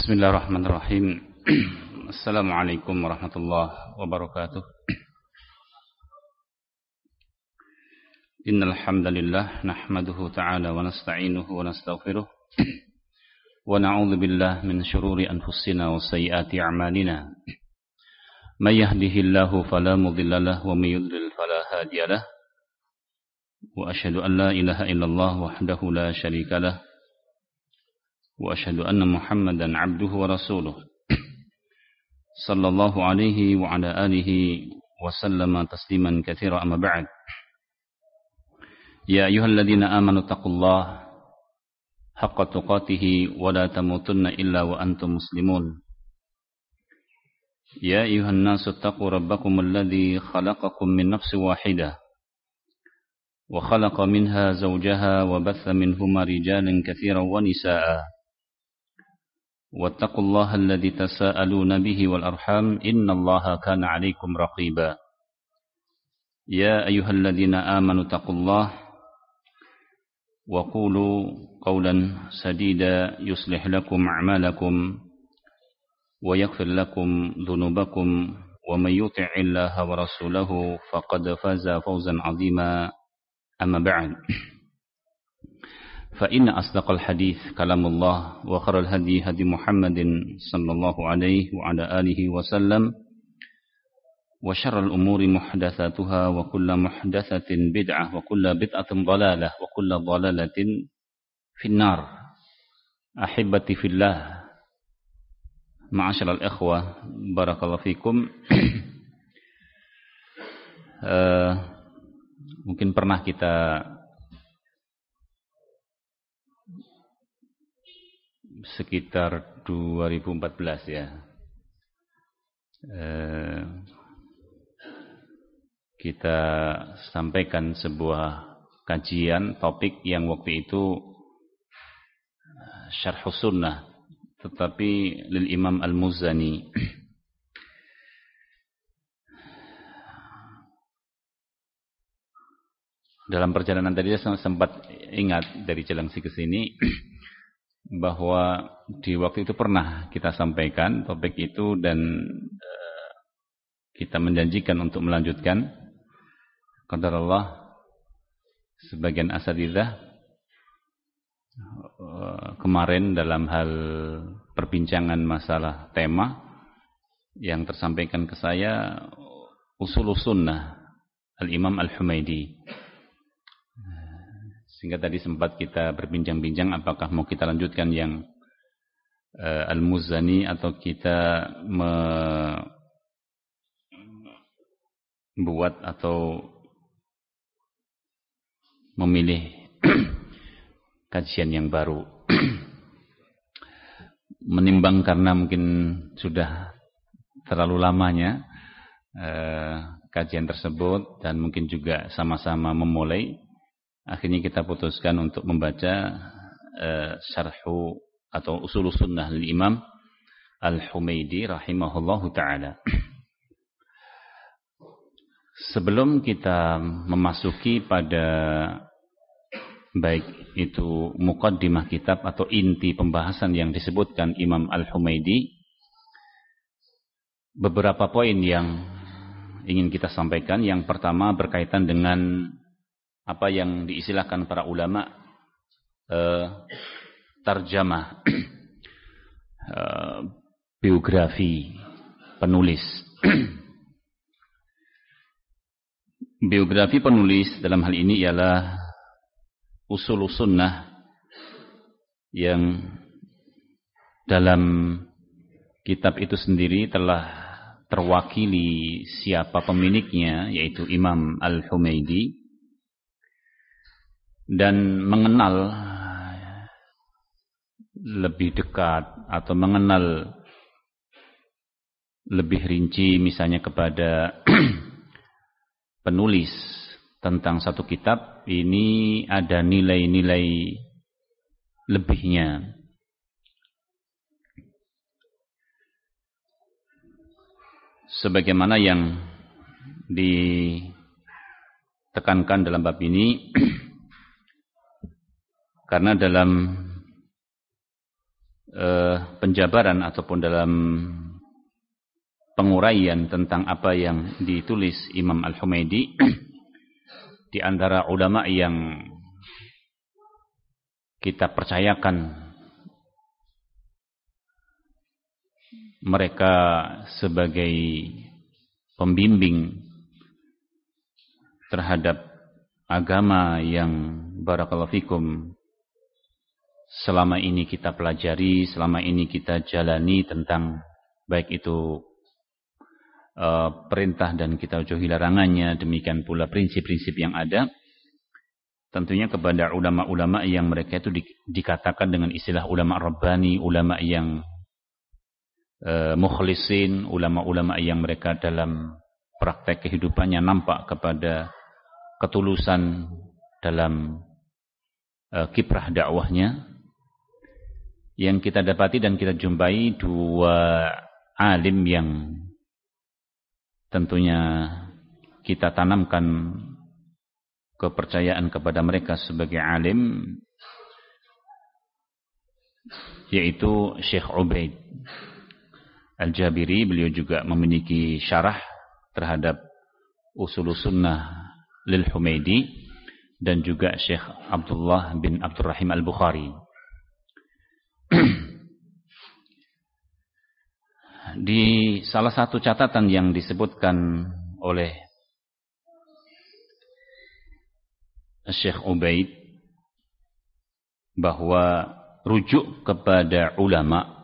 Bismillahirrahmanirrahim. Assalamualaikum warahmatullahi wabarakatuh. Innal hamdalillah nahmaduhu ta'ala wa nasta'inuhu wa nastaghfiruh wa na'udzu billahi min shururi anfusina wa sayyiati a'malina. May yahdihillahu fala mudilla lahu wa may yudlil fala hadiya lahu. Wa asyhadu an la ilaha illallah wahdahu la syarika lahu. Wa asyhadu anna Muhammadan 'abduhu wa rasuluh. Sallallahu alaihi wa ala alihi wa sallama tasliman katsira amma ba'd. Ya ayyuhalladzina amanu taqullaha haqqa tuqatih wa la tamutunna illa wa antum muslimun. Ya ayyuhan nasu taqu rabbakum alladzi khalaqakum min nafsin wahidah wa khalaqa minha zawjaha wa batha minhuma rijalan katsiran wa nisaa'a. واتقوا الله الذي تساءلون به والأرحام إن الله كان عليكم رقيبا يا أيها الذين آمنوا اتقوا الله وقولوا قولا سديدا يصلح لكم أعمالكم ويغفر لكم ذنوبكم ومن يطع الله ورسوله فقد فاز فوزا عظيما أما بعد فإن أصدق الحديث كلام الله وخير الهدي هدي محمد صلى الله عليه وعلى آله وسلم وشر الأمور محدثاتها وكل محدثة بدعة وكل بدعة ضلالة وكل ضلالة في النار. أحبتي في الله معاشر الإخوة بارك الله فيكم. Mungkin pernah kita sekitar 2014 ya, kita sampaikan sebuah kajian topik yang waktu itu Syarhus Sunnah, tetapi lil Imam Al-Muzani. Dalam perjalanan tadi saya sempat ingat dari Cilengsi ke sini bahwa di waktu itu pernah kita sampaikan topik itu dan kita menjanjikan untuk melanjutkan. Qadarullah sebagian asatidzah kemarin dalam hal perbincangan masalah tema yang tersampaikan ke saya Ushulus Sunnah Al-Imam Al-Humaidi. Sehingga tadi sempat kita berbincang-bincang apakah mau kita lanjutkan yang Al-Muzani atau kita membuat atau memilih kajian yang baru. Menimbang karena mungkin sudah terlalu lamanya kajian tersebut dan mungkin juga sama-sama memulai, akhirnya kita putuskan untuk membaca syarhu atau Ushulus Sunnah Al-Imam Al-Humaidi rahimahullahu ta'ala. Sebelum kita memasuki pada baik itu muqaddimah kitab atau inti pembahasan yang disebutkan Imam Al-Humaidi, beberapa poin yang ingin kita sampaikan. Yang pertama berkaitan dengan apa yang diistilahkan para ulama tarjamah, biografi penulis. Biografi penulis dalam hal ini ialah Ushulus Sunnah yang dalam kitab itu sendiri telah terwakili siapa pemiliknya, yaitu Imam Al-Humaidi, dan mengenal lebih dekat atau mengenal lebih rinci misalnya kepada penulis tentang satu kitab ini ada nilai-nilai lebihnya. Sebagaimana yang ditekankan dalam bab ini, karena dalam penjabaran ataupun dalam penguraian tentang apa yang ditulis Imam Al-Humaidi di antara ulama yang kita percayakan mereka sebagai pembimbing terhadap agama yang barakallahu fikum selama ini kita pelajari, selama ini kita jalani tentang baik itu perintah dan kita jauhi larangannya, demikian pula prinsip-prinsip yang ada, tentunya kepada ulama-ulama yang mereka itu dikatakan dengan istilah ulama rabbani, ulama yang mukhlisin, ulama-ulama yang mereka dalam praktek kehidupannya nampak kepada ketulusan dalam kiprah dakwahnya. Yang kita dapati dan kita jumpai dua alim yang tentunya kita tanamkan kepercayaan kepada mereka sebagai alim, yaitu Syekh Ubaid Al-Jabiri. Beliau juga memiliki syarah terhadap Ushulus Sunnah lil Humaidi, dan juga Syekh Abdullah bin Abdurrahim Al-Bukhari. Di salah satu catatan yang disebutkan oleh Syekh Ubaid bahwa rujuk kepada ulama,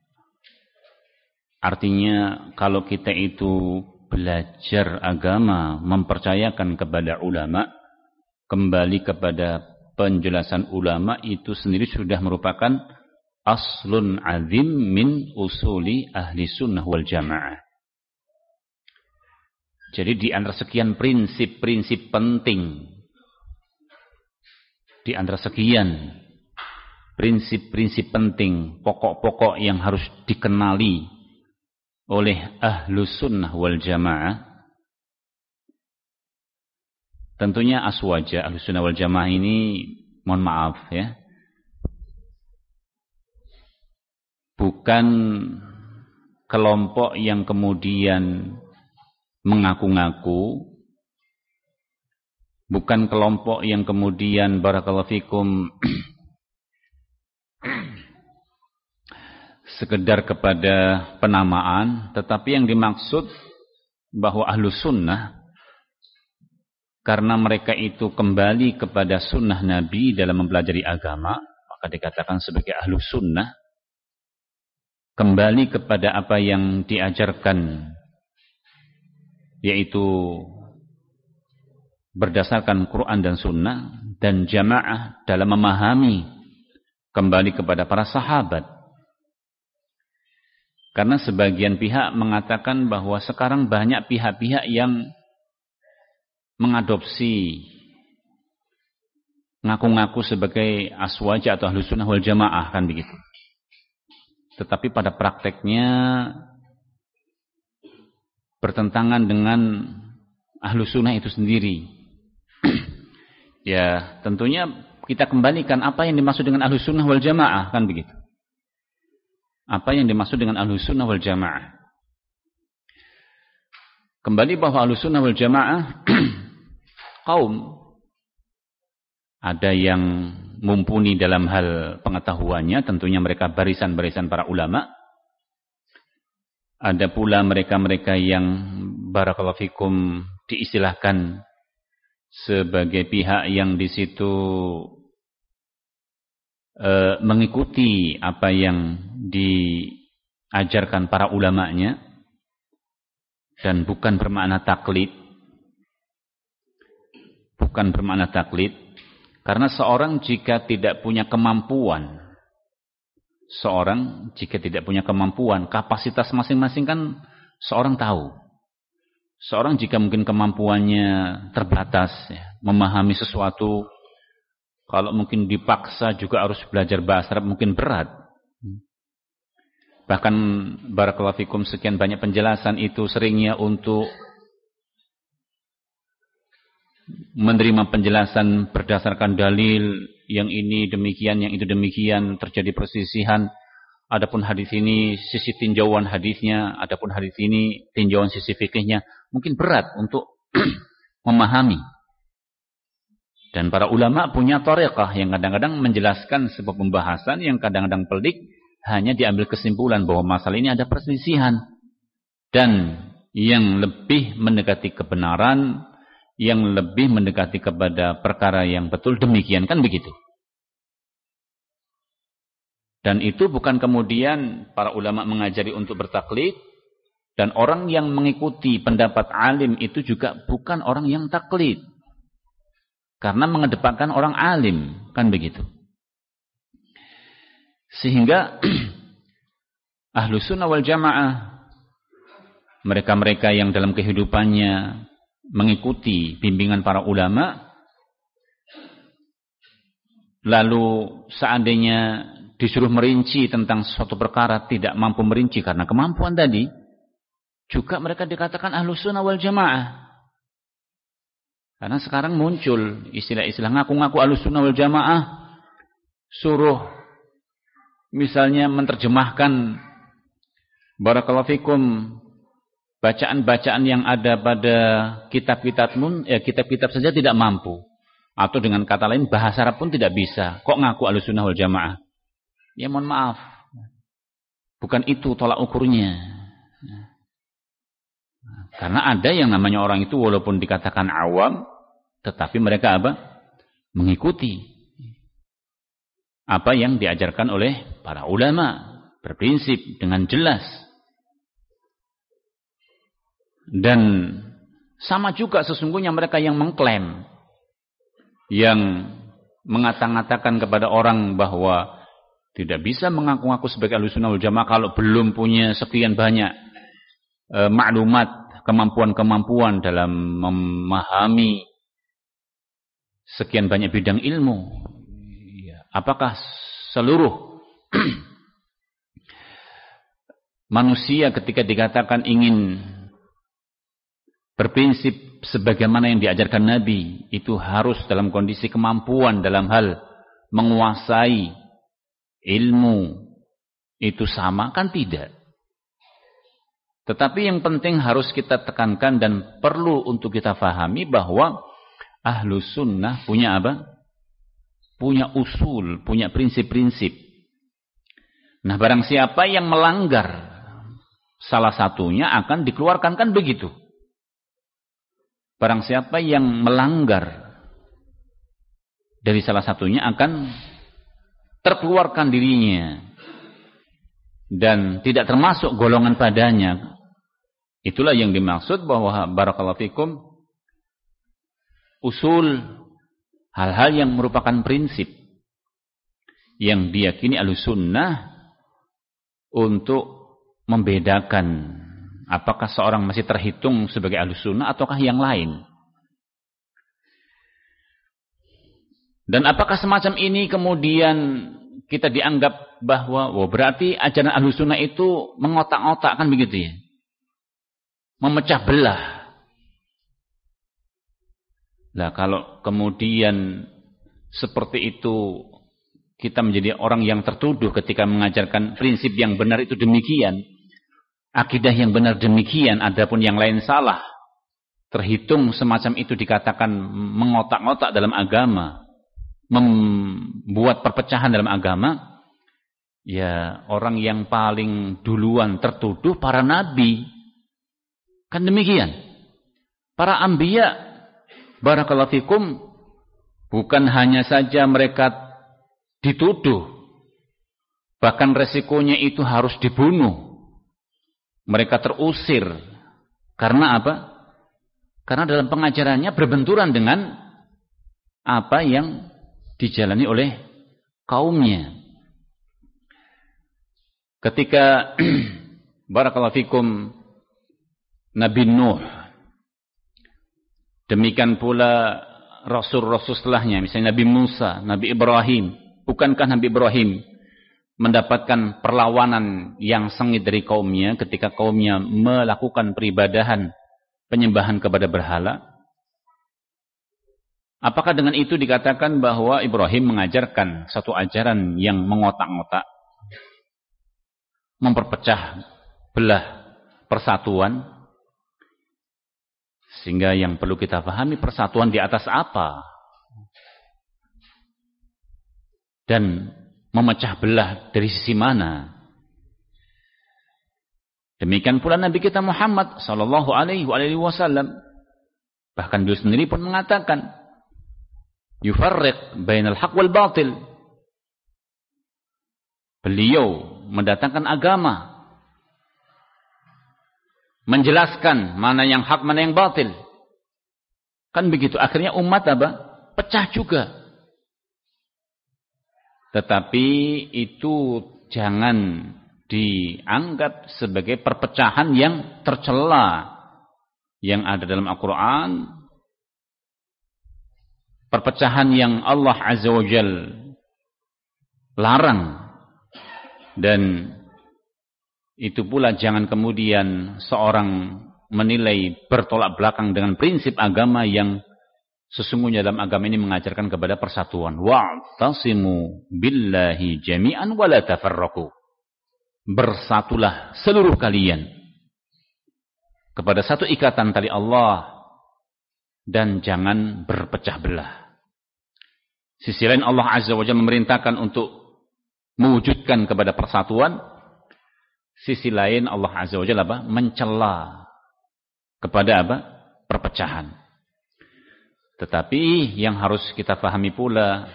artinya kalau kita itu belajar agama mempercayakan kepada ulama, kembali kepada penjelasan ulama, itu sendiri sudah merupakan aslun azim min usuli ahli sunnah wal jamaah. Jadi di antara sekian prinsip-prinsip penting, di antara sekian prinsip-prinsip penting, pokok-pokok yang harus dikenali oleh ahlu sunnah wal jamaah, tentunya aswaja ahlu sunnah wal jamaah ini, mohon maaf ya, bukan kelompok yang kemudian mengaku-ngaku, bukan kelompok yang kemudian barakallahu fikum sekedar kepada penamaan, tetapi yang dimaksud bahwa ahlu sunnah karena mereka itu kembali kepada sunnah Nabi dalam mempelajari agama, maka dikatakan sebagai ahlu sunnah, kembali kepada apa yang diajarkan, yaitu berdasarkan Quran dan Sunnah, dan jamaah dalam memahami, kembali kepada para sahabat. Karena sebagian pihak mengatakan bahwa sekarang banyak pihak-pihak yang mengadopsi, ngaku-ngaku sebagai aswaja atau ahlu sunnah wal jamaah, kan begitu. Tetapi pada prakteknya bertentangan dengan ahlu sunnah itu sendiri. Ya, tentunya kita kembalikan apa yang dimaksud dengan ahlu sunnah wal jamaah, kan begitu. Apa yang dimaksud dengan ahlu sunnah wal jamaah? Kembali bahwa ahlu sunnah wal jamaah kaum, ada yang mumpuni dalam hal pengetahuannya, tentunya mereka barisan-barisan para ulama. Ada pula mereka-mereka yang barakallahu fikum diistilahkan sebagai pihak yang di situ mengikuti apa yang diajarkan para ulamanya, dan bukan bermakna taklid. Bukan bermakna taklid. Karena seorang jika tidak punya kemampuan, kapasitas masing-masing kan seorang tahu. Seorang jika mungkin kemampuannya terbatas, ya, memahami sesuatu, kalau mungkin dipaksa juga harus belajar bahasa Arab mungkin berat. Bahkan barakallahu fikum sekian banyak penjelasan itu seringnya untuk menerima penjelasan berdasarkan dalil, yang ini demikian, yang itu demikian, terjadi persisihan, adapun hadis ini sisi tinjauan hadisnya, adapun hadis ini tinjauan sisi fikihnya, mungkin berat untuk memahami. Dan para ulama punya thariqah yang kadang-kadang menjelaskan sebuah pembahasan yang kadang-kadang pelik, hanya diambil kesimpulan bahwa masalah ini ada perselisihan. Dan yang lebih mendekati kebenaran, yang lebih mendekati kepada perkara yang betul, demikian, kan begitu. Dan itu bukan kemudian para ulama mengajari untuk bertaklid, dan orang yang mengikuti pendapat alim itu juga bukan orang yang taklid. Karena mengedepankan orang alim, kan begitu. Sehingga Ahlus Sunnah wal Jamaah, mereka-mereka yang dalam kehidupannya mengikuti bimbingan para ulama, lalu seandainya disuruh merinci tentang suatu perkara tidak mampu merinci karena kemampuan tadi, juga mereka dikatakan Ahlus Sunnah wal Jamaah. Karena sekarang muncul istilah-istilah ngaku-ngaku Ahlus Sunnah wal Jamaah, suruh misalnya menerjemahkan barakallahu fikum bacaan-bacaan yang ada pada kitab-kitab saja tidak mampu, atau dengan kata lain bahasa Arab pun tidak bisa, kok ngaku Ahlus Sunnah wal Jamaah? Ya mohon maaf, bukan itu tolak ukurnya. Karena ada yang namanya orang itu walaupun dikatakan awam, tetapi mereka apa? Mengikuti apa yang diajarkan oleh para ulama, berprinsip dengan jelas. Dan sama juga sesungguhnya mereka yang mengklaim, yang mengata-ngatakan kepada orang bahwa tidak bisa mengaku-ngaku sebagai Ahlussunnah wal Jamaah kalau belum punya sekian banyak maklumat, kemampuan-kemampuan dalam memahami sekian banyak bidang ilmu. Apakah seluruh manusia ketika dikatakan ingin berprinsip sebagaimana yang diajarkan Nabi, itu harus dalam kondisi kemampuan dalam hal menguasai ilmu itu sama? Kan tidak. Tetapi yang penting harus kita tekankan dan perlu untuk kita fahami bahwa Ahlus Sunnah punya apa? Punya usul, punya prinsip-prinsip. Nah, barang siapa yang melanggar salah satunya akan dikeluarkan, kan begitu. Barang siapa yang melanggar dari salah satunya akan terkeluarkan dirinya dan tidak termasuk golongan padanya. Itulah yang dimaksud bahwa barakallahu fikum, usul, hal-hal yang merupakan prinsip yang diyakini Ahlussunnah untuk membedakan apakah seorang masih terhitung sebagai Ahlussunnah ataukah yang lain. Dan apakah semacam ini kemudian kita dianggap bahwa berarti ajaran Ahlussunnah itu mengotak-otak, kan begitu ya? Memecah belah. Nah, kalau kemudian seperti itu kita menjadi orang yang tertuduh ketika mengajarkan prinsip yang benar itu demikian, akidah yang benar demikian, adapun yang lain salah, terhitung semacam itu dikatakan mengotak-otak dalam agama, membuat perpecahan dalam agama, ya orang yang paling duluan tertuduh para nabi. Kan demikian. Para anbiya, barakallahu fikum, bukan hanya saja mereka dituduh, bahkan resikonya itu harus dibunuh. Mereka terusir. Karena apa? Karena dalam pengajarannya berbenturan dengan apa yang dijalani oleh kaumnya. Ketika barakallahu fikum Nabi Nuh, demikian pula rasul-rasul setelahnya, misalnya Nabi Musa, Nabi Ibrahim. Bukankah Nabi Ibrahim mendapatkan perlawanan yang sengit dari kaumnya ketika kaumnya melakukan peribadahan penyembahan kepada berhala? Apakah dengan itu dikatakan bahwa Ibrahim mengajarkan satu ajaran yang mengotak-ngotak? memperpecah belah persatuan. Sehingga yang perlu kita pahami, persatuan di atas apa? Dan memecah belah dari sisi mana? Demikian pula Nabi kita Muhammad sallallahu alaihi wasallam, bahkan beliau sendiri pun mengatakan, yufarriq bainal haq wal batil. Beliau mendatangkan agama, menjelaskan mana yang hak, mana yang batil. Kan begitu, akhirnya umat apa? Pecah juga. Tetapi itu jangan dianggap sebagai perpecahan yang tercela yang ada dalam Al-Quran, perpecahan yang Allah Azza wa Jal larang. Dan itu pula jangan kemudian seorang menilai bertolak belakang dengan prinsip agama yang sesungguhnya dalam agama ini mengajarkan kepada persatuan. Wa'tasimu billahi jami'an wa la tafarraqu. Bersatulah seluruh kalian kepada satu ikatan tali Allah dan jangan berpecah belah. Sisi lain Allah Azza wa Jalla memerintahkan untuk mewujudkan kepada persatuan. Sisi lain Allah Azza wa Jalla mencela kepada perpecahan. Tetapi yang harus kita pahami pula,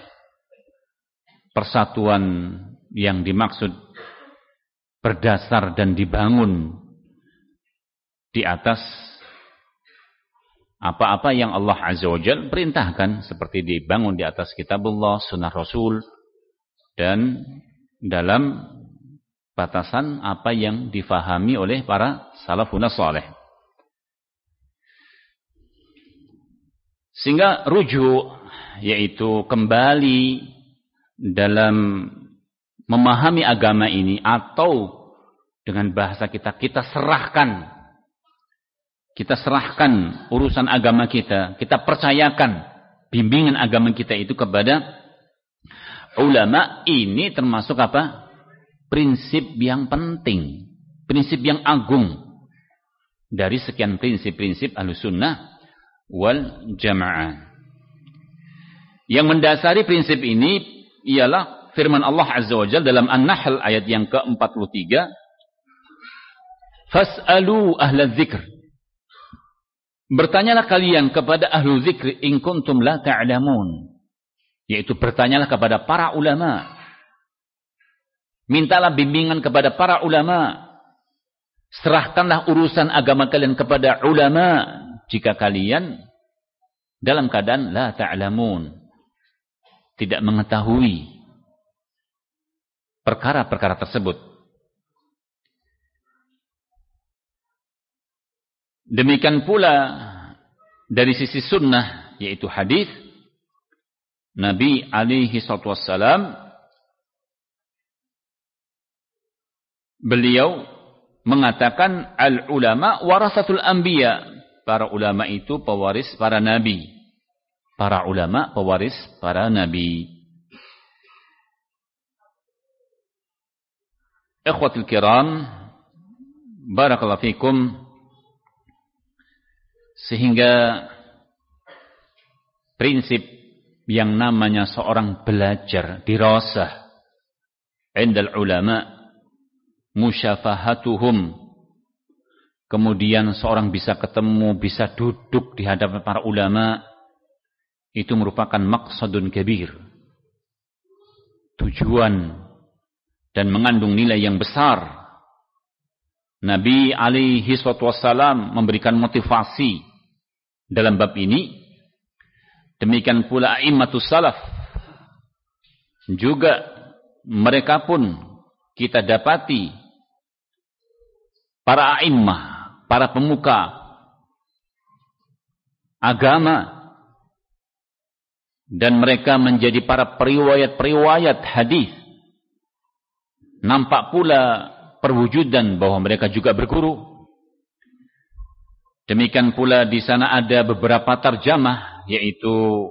persatuan yang dimaksud berdasar dan dibangun di atas apa-apa yang Allah Azza wa Jalla perintahkan, seperti dibangun di atas kitabullah, sunnah Rasul, dan dalam batasan apa yang difahami oleh para salafun saleh. Sehingga rujuk, yaitu kembali dalam memahami agama ini, atau dengan bahasa kita serahkan urusan agama kita percayakan bimbingan agama kita itu kepada ulama. Ini termasuk prinsip yang penting, prinsip yang agung dari sekian prinsip-prinsip Ahlussunnah wal Jamaah. Yang mendasari prinsip ini ialah firman Allah Azza wa Jalla dalam An-Nahl ayat yang ke-43, fas'alu ahla dzikr. Bertanyalah kalian kepada ahlu dzikr in kuntum la ta'lamun. Yaitu bertanyalah kepada para ulama. Mintalah bimbingan kepada para ulama. Serahkanlah urusan agama kalian kepada ulama jika kalian dalam keadaan la ta'lamun, tidak mengetahui perkara-perkara tersebut. Demikian pula dari sisi sunnah, yaitu hadis Nabi alaihi salatu wassalam, beliau mengatakan al-ulama warasatul anbiya. Para ulama itu pewaris para nabi. Para ulama pewaris para nabi. Ikhwatul kiram, barakallahu fikum. Sehingga prinsip yang namanya seorang belajar dirasah indal ulama, musyafahatuhum, kemudian seorang bisa ketemu, bisa duduk di hadapan para ulama, itu merupakan maqsadun kabir, tujuan dan mengandung nilai yang besar. Nabi alaihi wassalam memberikan motivasi dalam bab ini. Demikian pula a'immatus salaf, juga mereka pun kita dapati para a'immah, para pemuka agama, dan mereka menjadi para periwayat-periwayat hadis. Nampak pula perwujudan bahwa mereka juga berguru. Demikian pula di sana ada beberapa tarjamah, yaitu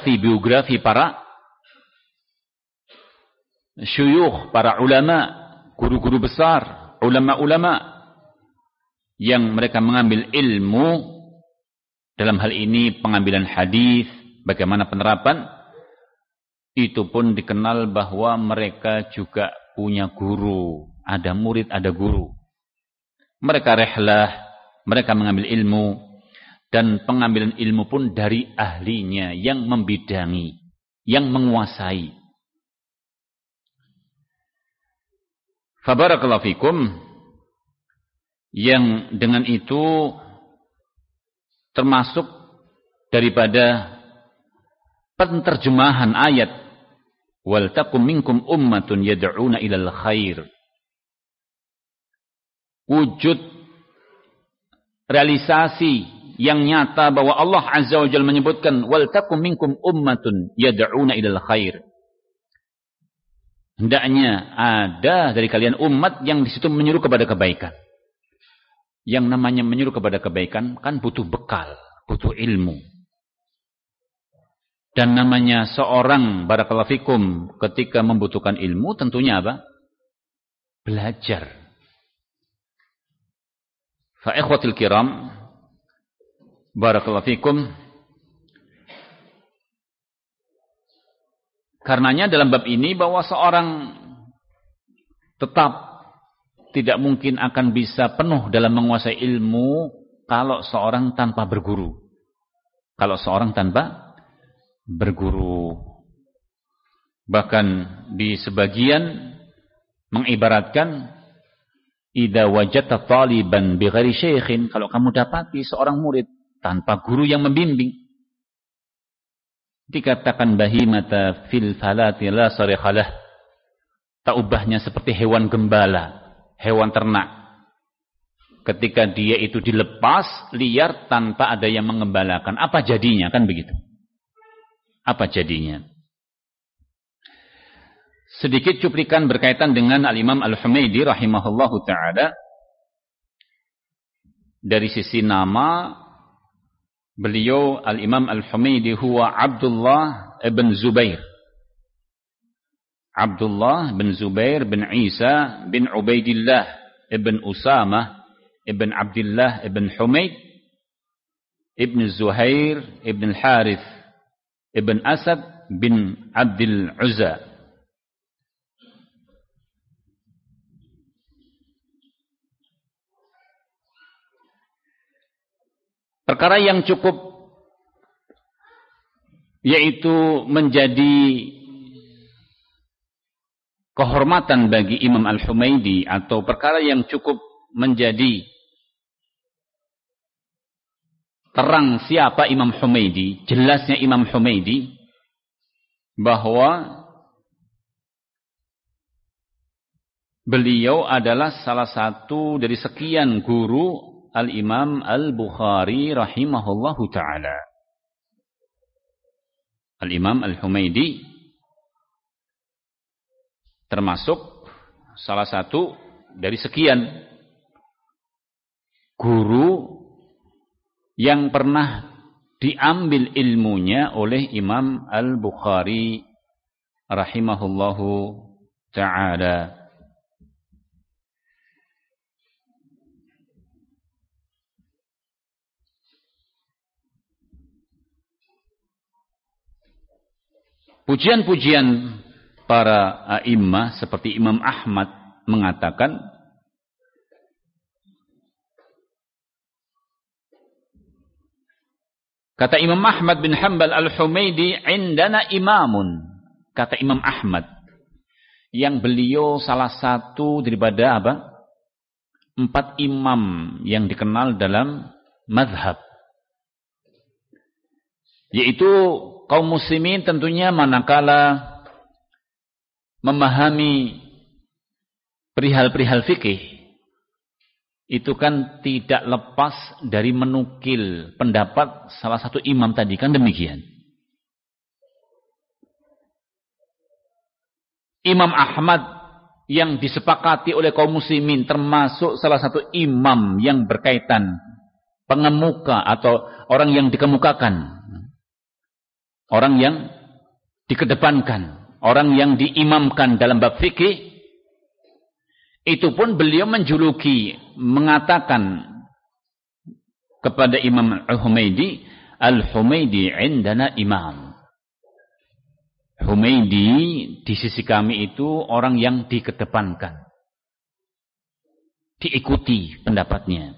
biografi para syuyukh, para ulama guru-guru besar, ulama-ulama yang mereka mengambil ilmu dalam hal ini pengambilan hadis, bagaimana penerapan, itu pun dikenal bahwa mereka juga punya guru, ada murid, ada guru. Mereka rihlah, mereka mengambil ilmu, dan pengambilan ilmu pun dari ahlinya yang membidangi, yang menguasai. Fabarakallahu fikum, yang dengan itu termasuk daripada penterjemahan ayat wal takum minkum ummatun yad'una ilal khair. Wujud realisasi yang nyata bahwa Allah Azza wa Jalla menyebutkan wal takum minkum ummatun yad'una ilal khair. Hendaknya ada dari kalian umat yang di situ menyuruh kepada kebaikan. Yang namanya menyuruh kepada kebaikan kan butuh bekal, butuh ilmu. Dan namanya seorang barakallahu fikum ketika membutuhkan ilmu tentunya apa? Belajar. Fa ikhwatil kiram barakallahu fikum, karenanya dalam bab ini bahwa seorang tetap tidak mungkin akan bisa penuh dalam menguasai ilmu kalau seorang tanpa berguru. Kalau seorang tanpa berguru. Bahkan di sebagian mengibaratkan idza wajadta taliban bighairi syaikhin, kalau kamu dapati seorang murid tanpa guru yang membimbing, dikatakan bahimata fil falati la sarikhalah, tak ubahnya seperti hewan gembala, hewan ternak. Ketika dia itu dilepas liar tanpa ada yang mengembalakan, apa jadinya? Kan begitu. Apa jadinya? Sedikit cuplikan berkaitan dengan Al-Imam Al-Humaidi rahimahullahu ta'ala. Dari sisi nama, beliau Al-Imam Al-Humaidi huwa Abdullah ibn Zubair. Abdullah bin Zubair bin Isa bin Ubaidillah ibn Usamah ibn Abdullah ibn Humaid ibn Zuhair ibn Harith ibn Asad bin Abdul Uzza. Perkara yang cukup yaitu menjadi kehormatan bagi Imam Al-Humaidi, atau perkara yang cukup menjadi terang siapa Imam Humaidi, jelasnya Imam Humaidi, bahwa beliau adalah salah satu dari sekian guru Al-Imam Al-Bukhari rahimahullahu ta'ala. Al-Imam Al-Humaidi termasuk salah satu dari sekian guru yang pernah diambil ilmunya oleh Imam Al-Bukhari rahimahullahu ta'ala. Pujian-pujian para a'immah seperti Imam Ahmad mengatakan, kata Imam Ahmad bin Hanbal Al-Humaidi, indana imamun. Kata Imam Ahmad, yang beliau salah satu daripada apa? 4 imam yang dikenal dalam mazhab. Yaitu kaum muslimin tentunya manakala memahami perihal-perihal fikih, itu kan tidak lepas dari menukil pendapat salah satu imam tadi, kan demikian. Imam Ahmad yang disepakati oleh kaum muslimin termasuk salah satu imam yang berkaitan pengemuka atau orang yang dikemukakan, orang yang dikedepankan, orang yang diimamkan dalam bab fikih, Itu pun beliau menjuluki, mengatakan kepada Imam Al-Humaidi, Al-Humaidi indana imam. Humaidi di sisi kami itu orang yang dikedepankan, diikuti pendapatnya.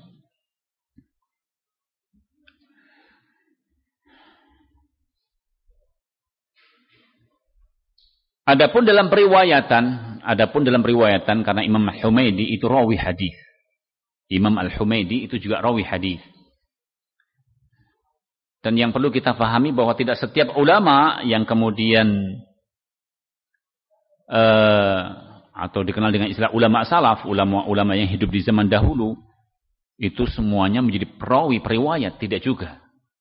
Adapun dalam periwayatan karena Imam Al-Humaidi itu rawi hadis. Imam Al-Humaidi itu juga rawi hadis. Dan yang perlu kita pahami bahwa tidak setiap ulama yang kemudian atau dikenal dengan istilah ulama salaf, ulama-ulama yang hidup di zaman dahulu, itu semuanya menjadi perawi periwayat, tidak juga.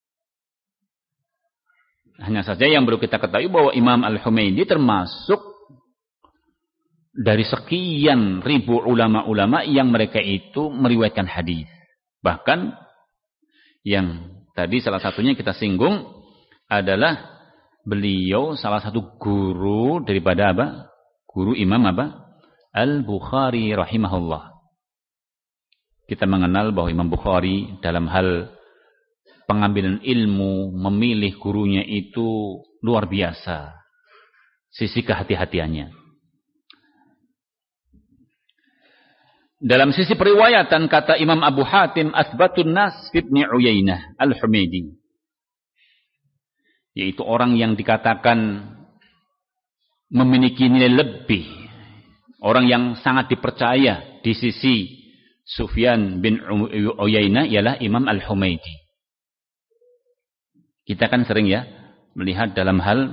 Hanya saja yang perlu kita ketahui bahwa Imam Al-Humaidi termasuk dari sekian ribu ulama-ulama yang mereka itu meriwayatkan hadis. Bahkan yang tadi salah satunya kita singgung adalah beliau salah satu guru daripada apa? Guru Imam apa? Al-Bukhari rahimahullah. Kita mengenal bahwa Imam Bukhari dalam hal pengambilan ilmu, memilih gurunya itu luar biasa. Sisi kehati-hatiannya. Dalam sisi periwayatan kata Imam Abu Hatim, Asbatun Nas Ibn Uyainah Al-Humaidi. Yaitu orang yang dikatakan memiliki nilai lebih. Orang yang sangat dipercaya di sisi Sufyan bin Uyainah ialah Imam Al-Humaidi. Kita kan sering ya melihat dalam hal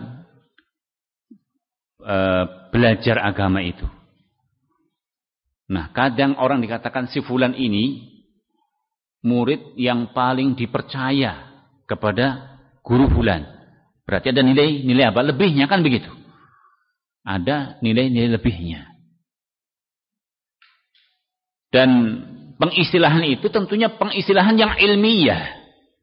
belajar agama itu. Nah, kadang orang dikatakan si fulan ini murid yang paling dipercaya kepada guru fulan. Berarti ada nilai apa? Lebihnya kan begitu. Ada nilai-nilai lebihnya. Dan pengistilahan itu tentunya pengistilahan yang ilmiah.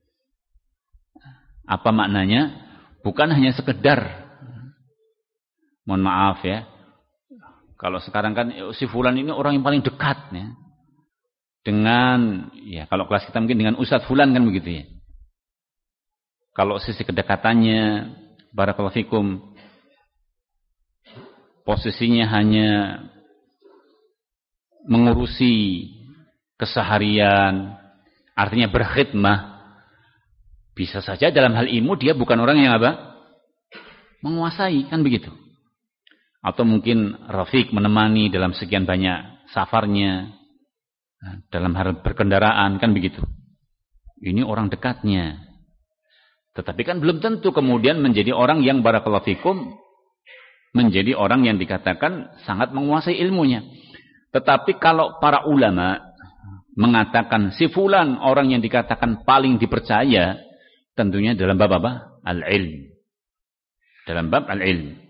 Apa maknanya? Bukan hanya sekedar, mohon maaf ya, kalau sekarang kan si fulan ini orang yang paling dekat ya, dengan, ya kalau kelas kita mungkin dengan Ustadz fulan kan begitu ya. Kalau sisi kedekatannya, barakallahu fikum, posisinya hanya mengurusi keseharian, artinya berkhidmah. Bisa saja dalam hal ilmu dia bukan orang yang apa? Menguasai, kan begitu. Atau mungkin Rafiq menemani dalam sekian banyak safarnya, dalam hal berkendaraan, kan begitu. Ini orang dekatnya. Tetapi kan belum tentu kemudian menjadi orang yang barakallahu fikum, menjadi orang yang dikatakan sangat menguasai ilmunya. Tetapi kalau para ulama mengatakan si fulan orang yang dikatakan paling dipercaya, tentunya dalam bab apa? Al-ilm. Dalam bab al-ilm.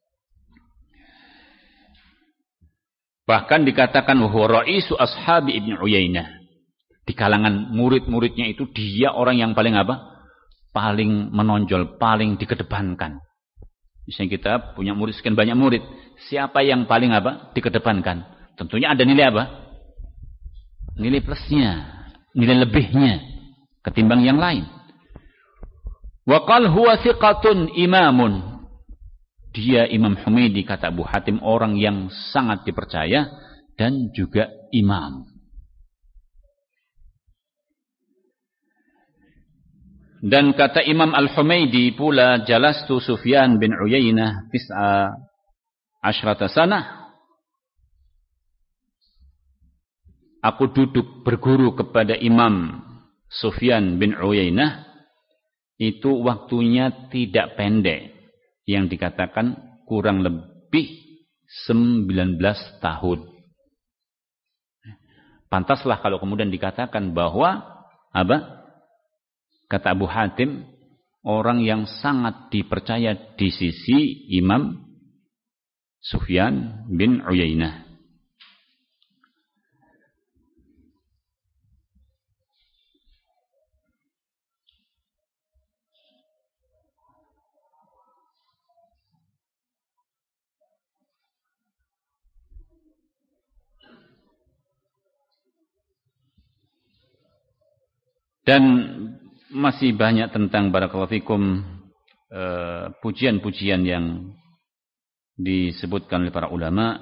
Bahkan dikatakan huwa ra'isu ashabi Ibn Uyainah. Di kalangan murid-muridnya itu dia orang yang paling apa? Paling menonjol, paling dikedepankan. Misalnya kita punya murid sekian banyak murid, siapa yang paling apa? Dikedepankan. Tentunya ada nilai apa? Nilai plusnya, nilai lebihnya ketimbang yang lain. Wa qal huwa thiqatun imamun. Dia Imam Humaidi kata Abu Hatim orang yang sangat dipercaya dan juga imam. Dan kata Imam Al-Humaidi pula jalastu Sufyan bin Uyainah 19 sanah. Aku duduk berguru kepada Imam Sufyan bin Uyainah. Itu waktunya tidak pendek. Yang dikatakan kurang lebih 19 tahun. Pantaslah kalau kemudian dikatakan bahwa apa? Kata Abu Hatim, orang yang sangat dipercaya di sisi Imam Sufyan bin Uyainah. Dan masih banyak tentang barakallahu fikum pujian-pujian yang disebutkan oleh para ulama.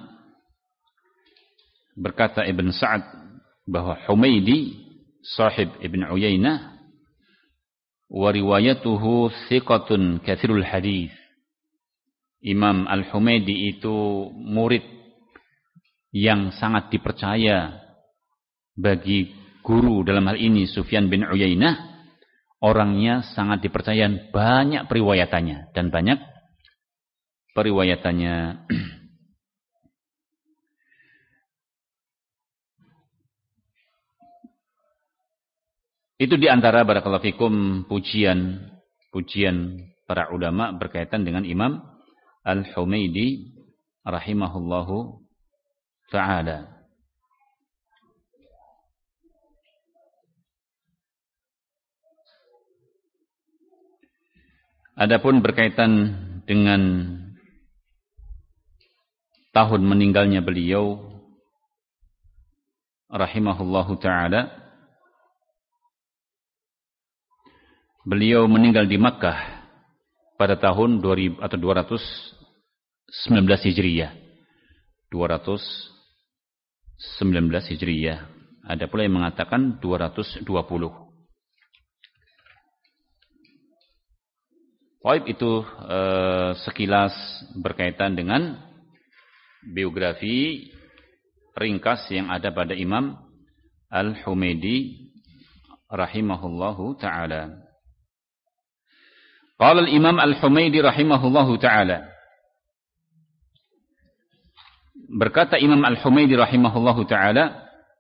Berkata Ibn Sa'ad bahwa Humaydi sahib Ibn Uyainah wa riwayatuhu thiqatun kathirul hadith. Imam Al-Humaydi itu murid yang sangat dipercaya bagi guru, dalam hal ini Sufyan bin Uyainah. Orangnya sangat dipercaya, banyak periwayatannya dan banyak periwayatannya. Itu diantara barakallahu fikum pujian para ulama berkaitan dengan Imam Al-Humaydi rahimahullahu ta'ala. Adapun berkaitan dengan tahun meninggalnya beliau rahimahullahu ta'ala, beliau meninggal di Makkah pada tahun 219 Hijriyah. 219 Hijriyah. Ada pula yang mengatakan 220. Baik, itu sekilas berkaitan dengan biografi ringkas yang ada pada Imam Al-Humaydi rahimahullahu ta'ala. Qala al-Imam Al-Humaydi rahimahullahu ta'ala. Berkata Imam Al-Humaydi rahimahullahu ta'ala,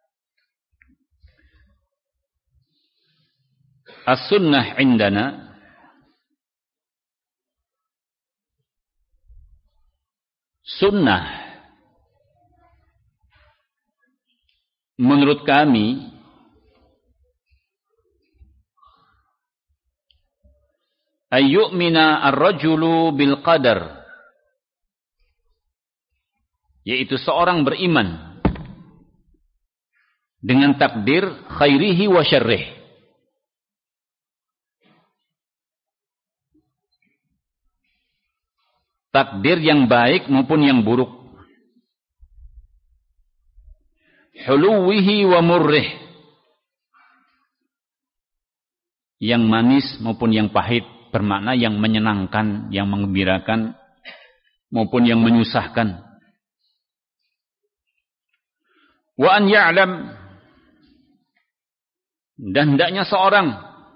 as-sunnah indana, sunnah menurut kami ayyu'mina ar-rajulu bil qadar, yaitu seorang beriman dengan takdir khairihi wa syarrih, takdir yang baik maupun yang buruk, huluwihi wa murrih, yang manis maupun yang pahit, bermakna yang menyenangkan, yang menggembirakan maupun yang menyusahkan. Wa an ya'lam, dan hendaknya seorang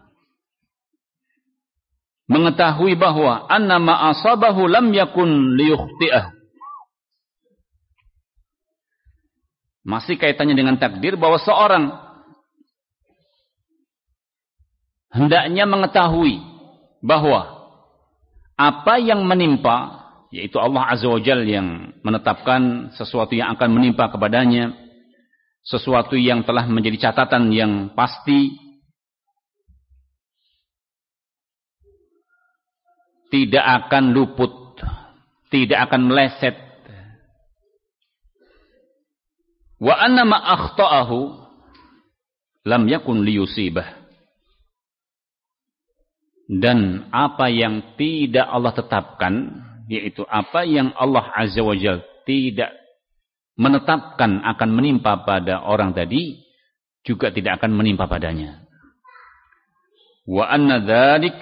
mengetahui bahwa anna ma asabahu lam yakun liyukhti'ah. Masih kaitannya dengan takdir, bahwa seorang hendaknya mengetahui bahwa apa yang menimpa, yaitu Allah Azza wa Jalla yang menetapkan sesuatu yang akan menimpa kepadanya, sesuatu yang telah menjadi catatan yang pasti, tidak akan luput, tidak akan meleset. Wa anna ma akhta'ahu lam yakun liyusibah. Dan apa yang tidak Allah tetapkan, yaitu apa yang Allah Azza wa Jalla tidak menetapkan akan menimpa pada orang tadi, juga tidak akan menimpa padanya. Wa anna dzalik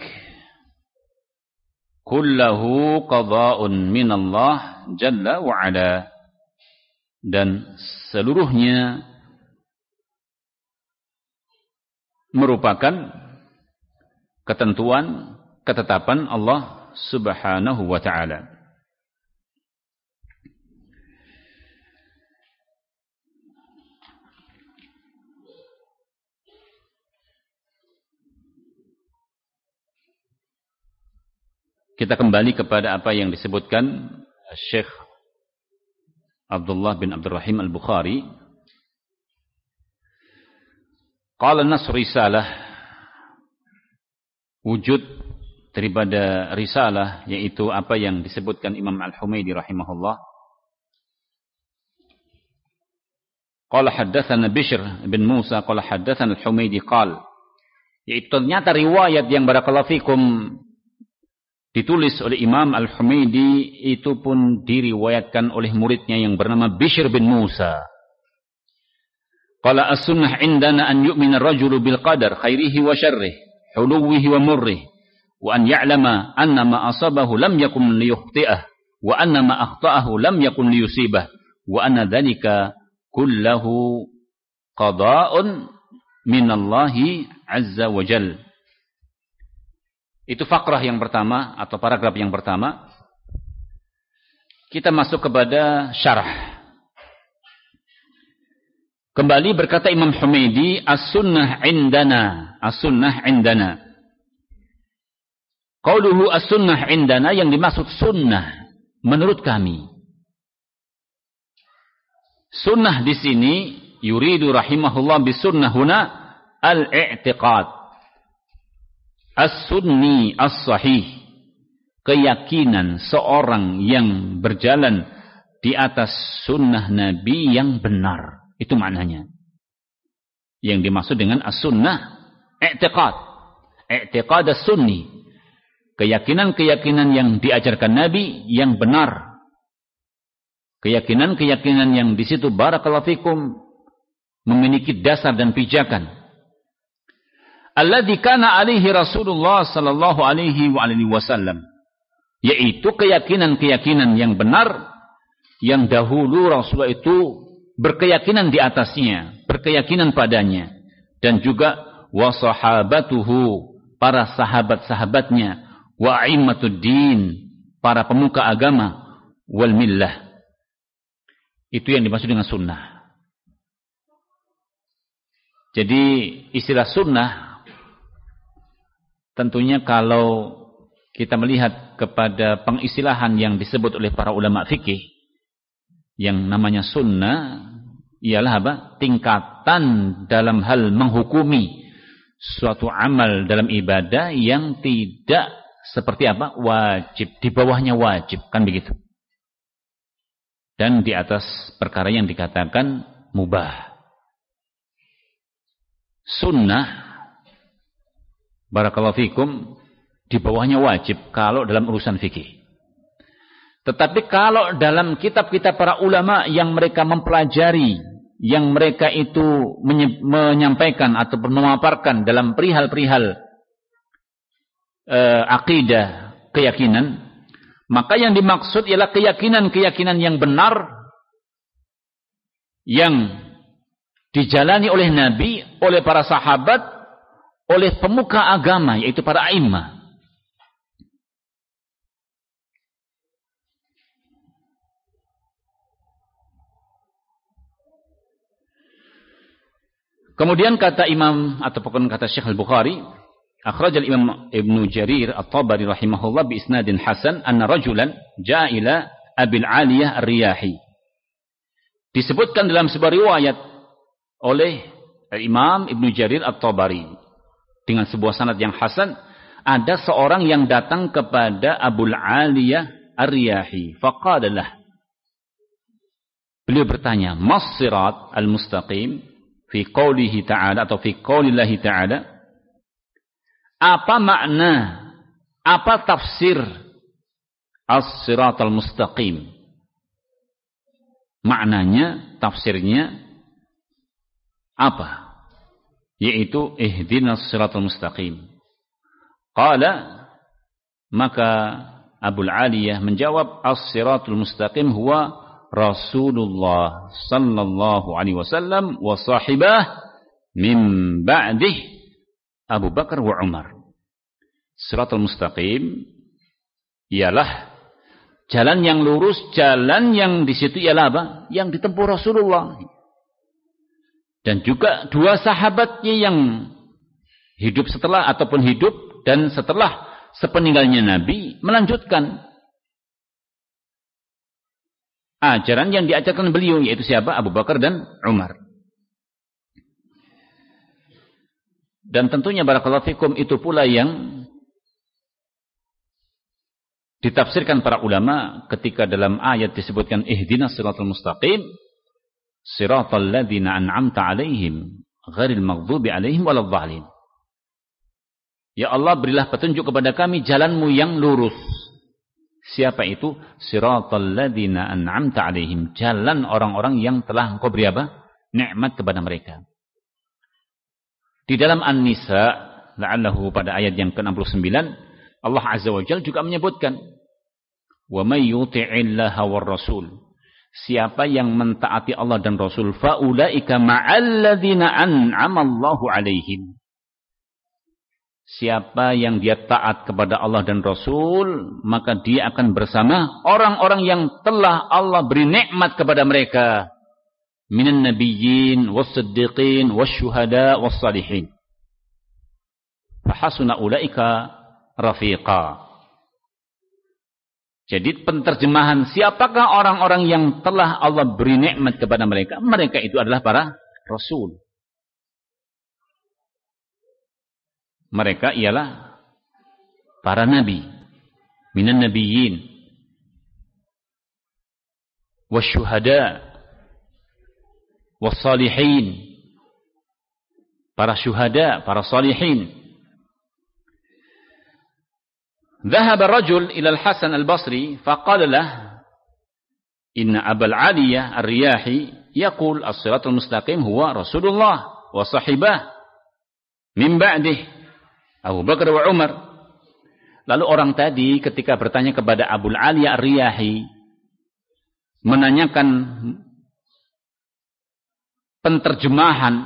kullahu qada'un minallah jalla wa ala, dan seluruhnya merupakan ketentuan, ketetapan Allah Subhanahu wa ta'ala. Kita kembali kepada apa yang disebutkan Syekh Abdullah bin Abdurrahim Al-Bukhari. Qala nas risalah, wujud daripada risalah, yaitu apa yang disebutkan Imam Al-Humaydi rahimahullah. Qala haddatsana Bishr bin Musa qala haddatsana Al-Humaydi qala Yaitu ternyata riwayat yang barakallahu fikum ditulis oleh Imam Al-Humaidi itu pun diriwayatkan oleh muridnya yang bernama Bishr bin Musa. Qala as-sunnah indana an yu'mina ar-rajulu bil qadar khairihi wa syarrihi, huluwihi wa murrihi, wa an ya'lama anna ma asabahu lam yakun liyukhti'ah, wa anna ma akhta'ahu lam yakun liyusibah, wa anna dhalika kullahu qada'un minallahi azza wa jal. Itu fakrah yang pertama atau paragraf yang pertama. Kita masuk kepada syarah. Kembali berkata Imam Humaidi, as-sunnah indana, as-sunnah indana. Qauluhu as-sunnah indana, yang dimaksud sunnah menurut kami. Sunnah di sini yuridu rahimahullah bisunnah huna al-i'tiqad as-sunni as-sahih, keyakinan seorang yang berjalan di atas sunnah Nabi yang benar. Itu maknanya. Yang dimaksud dengan as-sunnah i'tiqad, i'tiqad as-sunni, keyakinan-keyakinan yang diajarkan Nabi yang benar, keyakinan-keyakinan yang di situ barakallahu fikum memiliki dasar dan pijakan. Alladzi kana alaihi Rasulullah sallallahu alaihi wasallam, yaitu keyakinan-keyakinan yang benar yang dahulu Rasulullah itu berkeyakinan di atasnya, berkeyakinan padanya, dan juga wa sahabatuhu, para sahabat-sahabatnya, wa aimatuddin, para pemuka agama, wal millah. Itu yang dimaksud dengan sunnah. Jadi istilah sunnah tentunya kalau kita melihat kepada pengistilahan yang disebut oleh para ulama fikih, yang namanya sunnah ialah apa? Tingkatan dalam hal menghukumi suatu amal dalam ibadah yang tidak seperti apa? Wajib, di bawahnya wajib, kan begitu. Dan di atas perkara yang dikatakan mubah. Sunnah barakallahu fikum di bawahnya wajib kalau dalam urusan fikih. Tetapi kalau dalam kitab-kitab para ulama yang mereka mempelajari, yang mereka itu menyampaikan atau memaparkan dalam perihal-perihal akidah, keyakinan, maka yang dimaksud ialah keyakinan-keyakinan yang benar yang dijalani oleh Nabi, oleh para sahabat, oleh pemuka agama, yaitu para a'immah. Kemudian kata Imam ataupun kata Syekh Al-Bukhari, akhraj al-Imam Ibnu Jarir At-Tabari rahimahullah bi isnadin hasan anna rajulan jaa ila Abil Aliyah Ar-Riyahi. Disebutkan dalam sebuah riwayat oleh Imam Ibnu Jarir At-Tabari dengan sebuah sanad yang hasan, ada seorang yang datang kepada Abul Aliyah Ar-Riyahi, faqala, beliau bertanya, mas sirat al-mustaqim fi qaulihi ta'ala atau fi qaulillahi ta'ala, apa makna, apa tafsir as-sirat al-mustaqim? Maknanya, tafsirnya apa? Yaitu ihdinas siratal mustaqim. Qala, maka Abul Aliyah menjawab, as-siratul mustaqim huwa Rasulullah sallallahu alaihi wasallam wa sahibah min ba'dih Abu Bakar wa Umar. Siratul mustaqim ialah jalan yang lurus, jalan yang di situ ialah apa? Yang ditempuh Rasulullah. Dan juga dua sahabatnya yang hidup setelah ataupun hidup dan setelah sepeninggalnya Nabi melanjutkan ajaran yang diajarkan beliau, yaitu siapa? Abu Bakar dan Umar. Dan tentunya barakallahu fikum itu pula yang ditafsirkan para ulama ketika dalam ayat disebutkan ihdinas siratal mustaqim, siratal ladzina an'amta 'alaihim ghairil maghdubi 'alaihim waladdallin. Ya Allah, berilah petunjuk kepada kami jalanmu yang lurus. Siapa itu? Siratal ladzina an'amta 'alaihim, jalan orang-orang yang telah Engkau beri apa? Nikmat kepada mereka. Di dalam An-Nisa, la'allahu pada ayat yang ke-69, Allah Azza wa Jalla juga menyebutkan, "Wa may yuti'illaha war rasul." Siapa yang mentaati Allah dan Rasul, fa ulaika ma'al ladzina an'ama Allahu 'alaihim. Siapa yang dia taat kepada Allah dan Rasul, maka dia akan bersama orang-orang yang telah Allah beri nikmat kepada mereka. Minan nabiyyin, was-siddiqin, was-syuhada, was-salihin. Fahasuna ulaika rafiqa. Jadi penterjemahan siapakah orang-orang yang telah Allah beri nikmat kepada mereka? Mereka itu adalah para Rasul. Mereka ialah para nabi, minan nabiyyin, wasyuhada, wassalihin, para syuhada, para salihin. Dhahaba rajul ila al-Hasan al-Basri faqala lahu inna Abal Aliyah ar-Riyahi yaqul as-siratal mustaqim huwa Rasulullah wa sahibah min ba'dih Abu Bakar wa Umar. Lalu orang tadi ketika bertanya kepada Abul Aliyah Ar-Riyahi, menanyakan penterjemahan,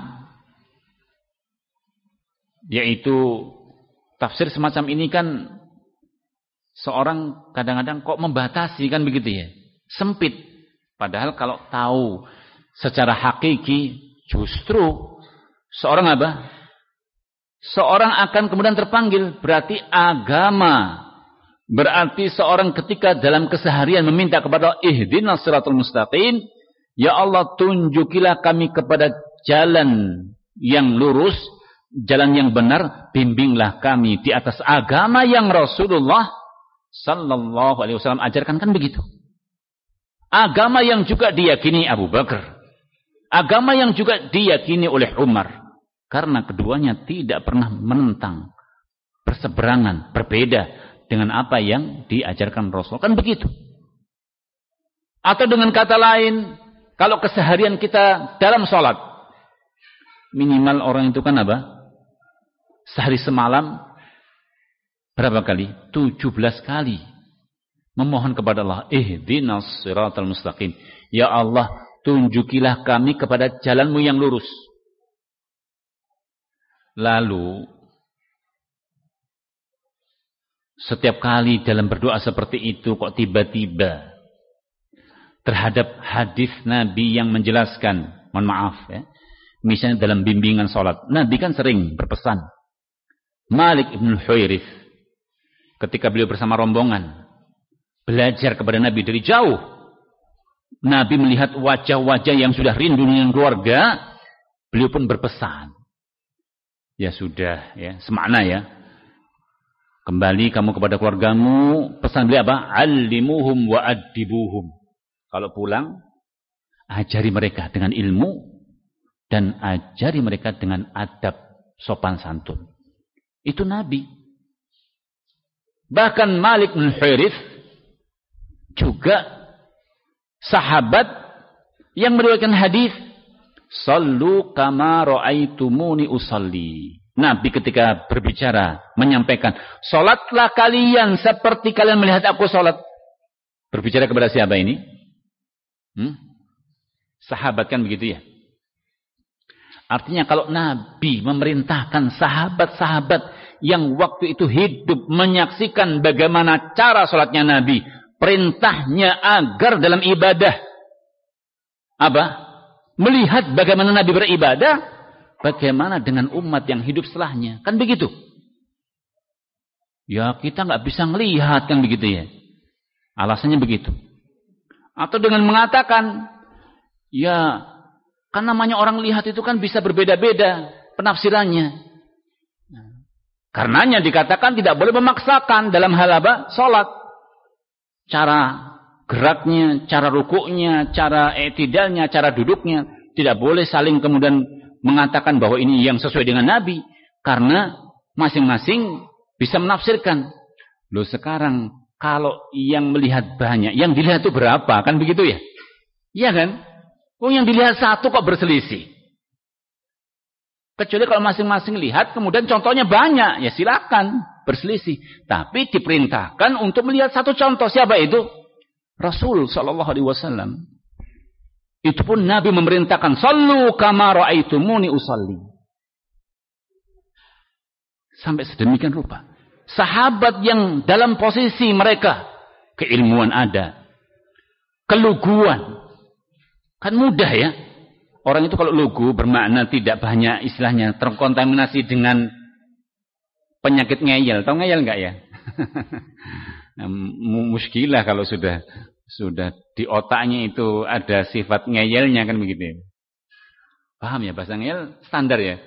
yaitu tafsir semacam ini kan seorang kadang-kadang kok membatasi kan begitu ya, sempit. Padahal kalau tahu secara hakiki justru seorang apa? Seorang akan kemudian terpanggil, berarti agama. Berarti seorang ketika dalam keseharian meminta kepada ihdinas siratal mustaqim, ya Allah tunjukilah kami kepada jalan yang lurus, jalan yang benar, bimbinglah kami di atas agama yang Rasulullah sallallahu alaihi wasallam ajarkan, kan begitu. Agama yang juga diyakini Abu Bakar, agama yang juga diyakini oleh Umar. Karena keduanya tidak pernah menentang, berseberangan, berbeda dengan apa yang diajarkan Rasul. Kan begitu. Atau dengan kata lain, kalau keseharian kita dalam sholat, minimal orang itu kan apa? Sehari semalam, berapa kali? 17 kali. Memohon kepada Allah, ihdinas siratal mustaqim. Ya Allah, tunjukilah kami kepada jalanmu yang lurus. Lalu setiap kali dalam berdoa seperti itu kok tiba-tiba terhadap hadis Nabi yang menjelaskan, mohon maaf ya, misalnya dalam bimbingan sholat, Nabi kan sering berpesan. Malik ibn Huwairits ketika beliau bersama rombongan belajar kepada Nabi dari jauh, Nabi melihat wajah-wajah yang sudah rindu dengan keluarga, beliau pun berpesan. Ya sudah, ya semakna ya. Kembali kamu kepada keluargamu, pesan beliau apa? Allimuhum wa addibuhum. Kalau pulang, ajari mereka dengan ilmu dan ajari mereka dengan adab sopan santun. Itu Nabi. Bahkan Malik bin Huwairits juga sahabat yang meriwayatkan hadis, sallu kama ra'aitumuni usalli. Nabi ketika berbicara menyampaikan, salatlah kalian seperti kalian melihat aku salat. Berbicara kepada siapa ini? Sahabat kan begitu ya. Artinya kalau Nabi memerintahkan sahabat-sahabat yang waktu itu hidup menyaksikan bagaimana cara salatnya Nabi, perintahnya agar dalam ibadah apa? Melihat bagaimana Nabi beribadah, bagaimana dengan umat yang hidup setelahnya. Kan begitu. Ya kita nggak bisa melihat kan begitu ya. Alasannya begitu. Atau dengan mengatakan, ya kan namanya orang lihat itu kan bisa berbeda-beda penafsirannya. Karenanya dikatakan tidak boleh memaksakan dalam hal apa? Sholat. Cara geraknya, cara rukuknya, cara i'tidalnya, cara duduknya. Tidak boleh saling kemudian mengatakan bahwa ini yang sesuai dengan Nabi. Karena masing-masing bisa menafsirkan. Loh sekarang kalau yang melihat banyak, yang dilihat itu berapa? Kan begitu ya? Iya kan? Oh yang dilihat satu kok berselisih. Kecuali kalau masing-masing lihat, kemudian contohnya banyak. Ya silakan berselisih. Tapi diperintahkan untuk melihat satu contoh. Siapa itu? Rasul SAW. Itu pun Nabi memerintahkan. Sallu kama ra'aitumuni usalli. Sampai sedemikian rupa. Sahabat yang dalam posisi mereka. Keilmuan ada. Keluguan. Kan mudah ya. Orang itu kalau lugu bermakna tidak banyak istilahnya. Terkontaminasi dengan penyakit ngeyel. Tahu ngeyel enggak ya? Nah, muskilah kalau sudah di otaknya itu ada sifat ngeyelnya kan begitu. Paham ya bahasa ngeyel standar ya?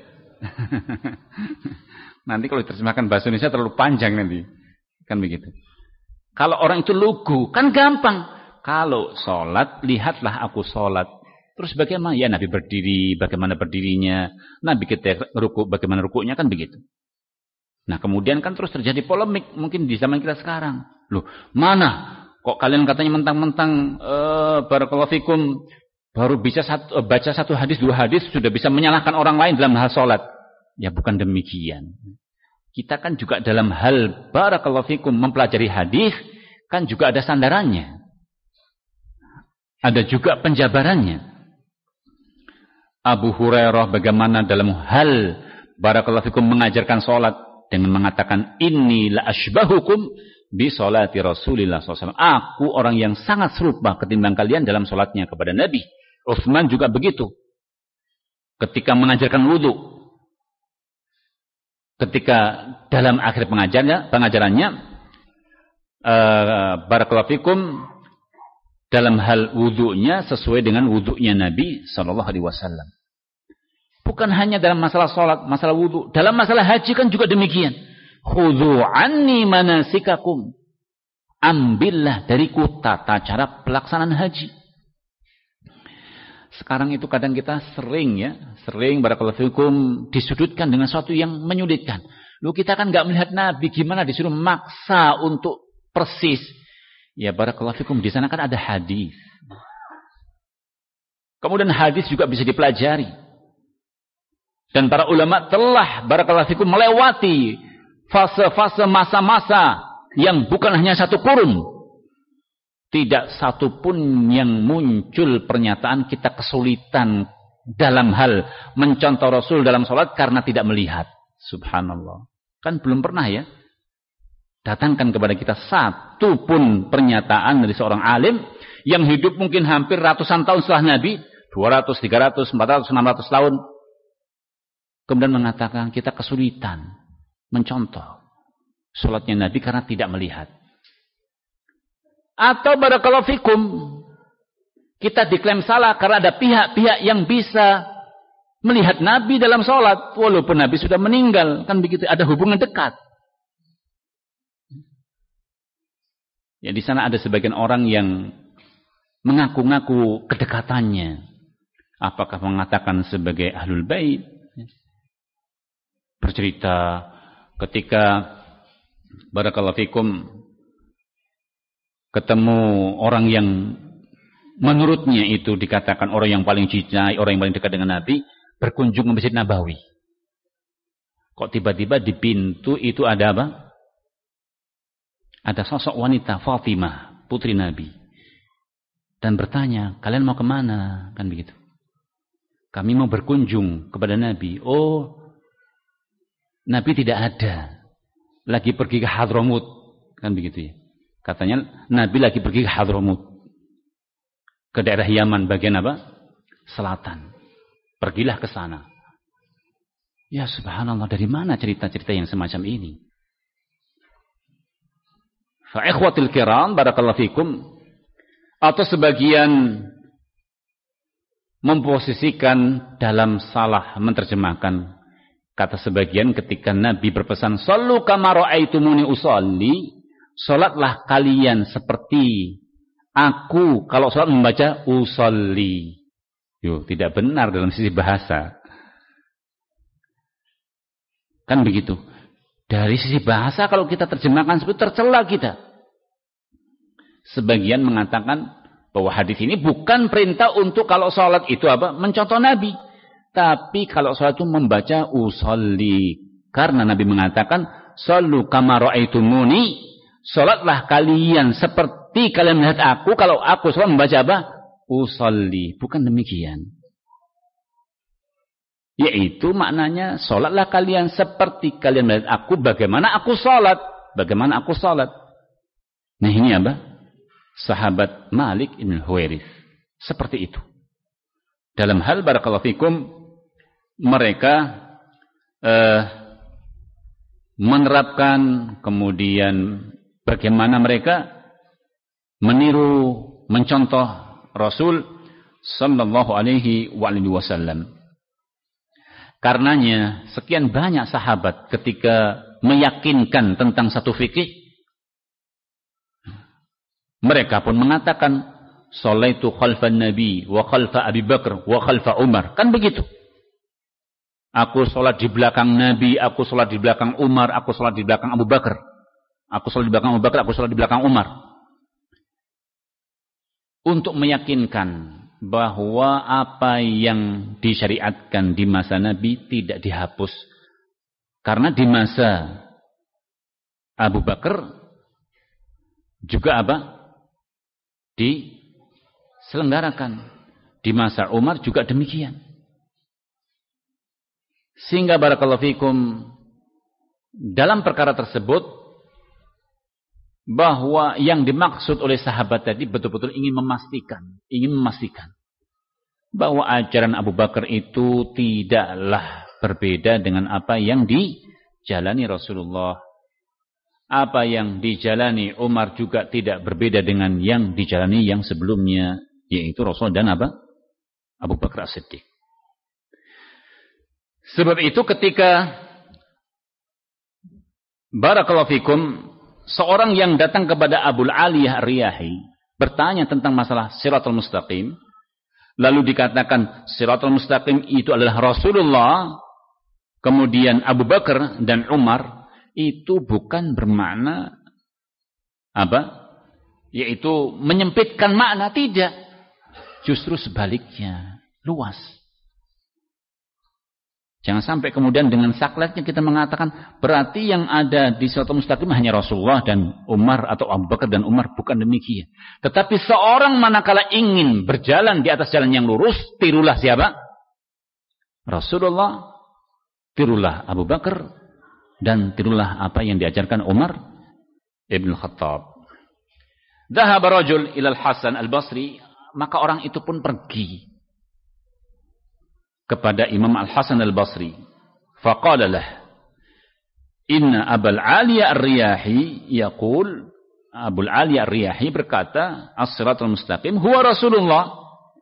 Nanti kalau diterjemahkan bahasa Indonesia terlalu panjang nanti. Kan begitu. Kalau orang itu lugu, kan gampang. Kalau sholat, lihatlah aku sholat. Terus bagaimana? Ya Nabi berdiri, bagaimana berdirinya. Nabi ketika ruku, bagaimana rukunya, kan begitu. Nah kemudian kan terus terjadi polemik. Mungkin di zaman kita sekarang. Loh, mana? Kok kalian katanya mentang-mentang barakallahu fikum baru bisa baca satu hadis, dua hadis sudah bisa menyalahkan orang lain dalam hal sholat. Ya bukan demikian. Kita kan juga dalam hal barakallahu fikum mempelajari hadis kan juga ada sandarannya. Ada juga penjabarannya. Abu Hurairah bagaimana dalam hal barakallahu fikum mengajarkan sholat dengan mengatakan inni la ashbahukum bi sholati Rasulillah SAW. Aku orang yang sangat serupa ketimbang kalian dalam sholatnya kepada Nabi. Utsman juga begitu. Ketika mengajarkan wudu. Ketika dalam akhir pengajarannya barakallahu fikum dalam hal wudunya sesuai dengan wudunya Nabi SAW. Bukan hanya dalam masalah sholat, masalah wudu, dalam masalah haji kan juga demikian. Khudhu anni manasikakum. Ambillah dariku tata cara pelaksanaan haji. Sekarang itu kadang kita sering barakallahu fikum disudutkan dengan sesuatu yang menyulitkan. Lu kita kan nggak melihat Nabi, gimana disuruh maksa untuk persis. Ya barakallahu fikum di sana kan ada hadis. Kemudian hadis juga bisa dipelajari. Dan para ulama telah barakallahu fikum melewati fase-fase masa-masa yang bukan hanya satu kurun. Tidak satu pun yang muncul pernyataan kita kesulitan dalam hal mencontoh Rasul dalam sholat karena tidak melihat. Subhanallah. Kan belum pernah ya. Datangkan kepada kita satu pun pernyataan dari seorang alim yang hidup mungkin hampir ratusan tahun setelah Nabi. 200, 300, 400, 600 tahun. Kemudian mengatakan kita kesulitan mencontoh sholatnya Nabi karena tidak melihat. Atau barakallahu fikum kita diklaim salah karena ada pihak-pihak yang bisa melihat Nabi dalam sholat walaupun Nabi sudah meninggal, kan begitu, ada hubungan dekat. Ya di sana ada sebagian orang yang mengaku-ngaku kedekatannya. Apakah mengatakan sebagai ahlul bait? Bercerita ketika barakallahu fikum ketemu orang yang menurutnya itu dikatakan orang yang paling cintai, orang yang paling dekat dengan Nabi, berkunjung ke Masjid Nabawi. Kok tiba-tiba di pintu itu ada apa? Ada sosok wanita Fatimah, putri Nabi. Dan bertanya, kalian mau kemana? Kan begitu. Kami mau berkunjung kepada Nabi. Oh, Nabi tidak ada. Lagi pergi ke Hadramut. Kan begitu ya. Katanya Nabi lagi pergi ke Hadramut. Ke daerah Yaman bagian apa? Selatan. Pergilah ke sana. Ya subhanallah, dari mana cerita-cerita yang semacam ini? Fa ikhwatil kiram barakallahu fikum. Atau sebagian memposisikan dalam salah menerjemahkan. Kata sebagian ketika Nabi berpesan sallu kama ra'aitumuni usolli. Salatlah kalian seperti aku kalau salat membaca usolli. Yo, tidak benar dalam sisi bahasa. Kan begitu. Dari sisi bahasa kalau kita terjemahkan seperti tercela kita. Sebagian mengatakan bahwa hadis ini bukan perintah untuk kalau sholat itu apa? Mencontoh Nabi. Tapi kalau sholat itu membaca usolli. Karena Nabi mengatakan, "Shallu kama ra'aitumuni." Sholatlah kalian seperti kalian melihat aku. Kalau aku sholat membaca apa? Usolli. Bukan demikian. Yaitu maknanya, sholatlah kalian seperti kalian melihat aku. Bagaimana aku sholat? Bagaimana aku sholat? Nah ini apa? Sahabat Malik ibn Huwairits. Seperti itu. Dalam hal barakallahu fikum, mereka menerapkan, kemudian bagaimana mereka meniru, mencontoh Rasul sallallahu alaihi wasallam. Karenanya sekian banyak sahabat ketika meyakinkan tentang satu fikih, mereka pun mengatakan, "Sholaitu khalfan Nabi wa khalfa Abi Bakar wa khalfa Umar." Kan begitu. Aku sholat di belakang Nabi, aku sholat di belakang Umar, aku sholat di belakang Abu Bakar. Aku sholat di belakang Abu Bakar, aku sholat di belakang Umar. Untuk meyakinkan bahwa apa yang disyariatkan di masa Nabi tidak dihapus. Karena di masa Abu Bakar juga apa? Diselenggarakan. Di masa Umar juga demikian. Sehingga barakallahu fikum, dalam perkara tersebut, bahwa yang dimaksud oleh sahabat tadi betul-betul ingin memastikan bahwa ajaran Abu Bakar itu tidaklah berbeda dengan apa yang dijalani Rasulullah. Apa yang dijalani Umar juga tidak berbeda dengan yang dijalani yang sebelumnya, yaitu Rasul dan apa? Abu Bakar As-Siddiq. Sebab itu ketika barakallahu fikum, seorang yang datang kepada Abul Aliyah Ar-Riyahi bertanya tentang masalah Shiratal Mustaqim, lalu dikatakan Shiratal Mustaqim itu adalah Rasulullah, kemudian Abu Bakar dan Umar, itu bukan bermakna apa? Yaitu menyempitkan makna, tidak. Justru sebaliknya, luas. Jangan sampai kemudian dengan saklatnya kita mengatakan berarti yang ada di Shiratal Mustaqim hanya Rasulullah dan Umar atau Abu Bakar dan Umar. Bukan demikian. Tetapi seorang manakala ingin berjalan di atas jalan yang lurus, tirulah siapa? Rasulullah, tirulah Abu Bakar, dan tirulah apa yang diajarkan Umar ibn Khattab. Dhahaba rajul ilal Hasan al-Basri, maka orang itu pun pergi kepada Imam Al-Hasan Al-Basri. Faqala lah, inna Abul Aliyah Ar-Riyahi yaqul, Abul Aliyah Ar-Riyahi berkata, as-siratal mustaqim huwa Rasulullah.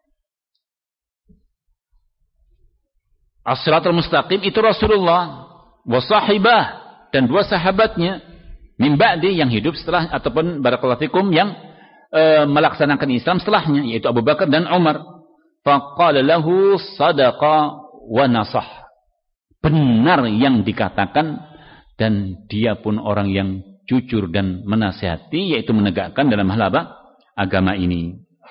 As-siratal mustaqim itu Rasulullah, wa sahibah, dan dua sahabatnya, min ba'di, yang hidup setelah, ataupun barakallahu fikum yang melaksanakan Islam setelahnya, yaitu Abu Bakar dan Umar. Faqala lahu sadaqa wa nasah. Benar yang dikatakan, dan dia pun orang yang jujur dan menasihati, yaitu menegakkan dalam hal apa? Agama ini.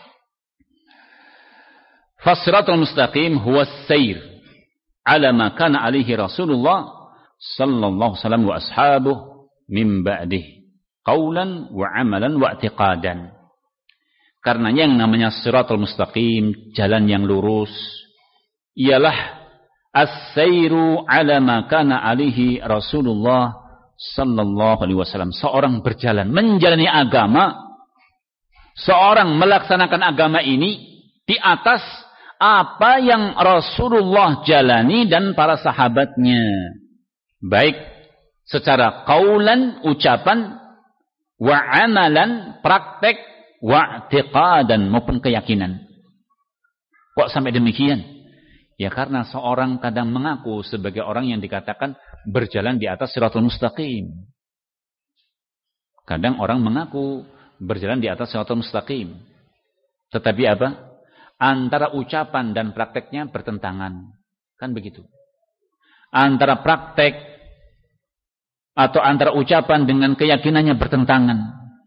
Fasiratul mustaqim huwa as-sayr ala ma kana alaihi Rasulullah sallallahu alaihi wasallam wa ashabuh min ba'dih qawlan wa amalan wa i'tiqadan. Karena yang namanya siratul mustaqim, jalan yang lurus, ialah as-sayru ala ma kana alaihi Rasulullah sallallahu alaihi wasallam. Seorang berjalan, menjalani agama, seorang melaksanakan agama ini di atas apa yang Rasulullah jalani dan para sahabatnya. Baik secara qaulan, ucapan, wa amalan, praktek, wa'tiqadan, maupun keyakinan. Kok sampai demikian? Ya karena seorang kadang mengaku sebagai orang yang dikatakan berjalan di atas siratul mustaqim. Kadang orang mengaku berjalan di atas siratul mustaqim. Tetapi apa? Antara ucapan dan prakteknya bertentangan. Kan begitu. Antara praktek atau antara ucapan dengan keyakinannya bertentangan.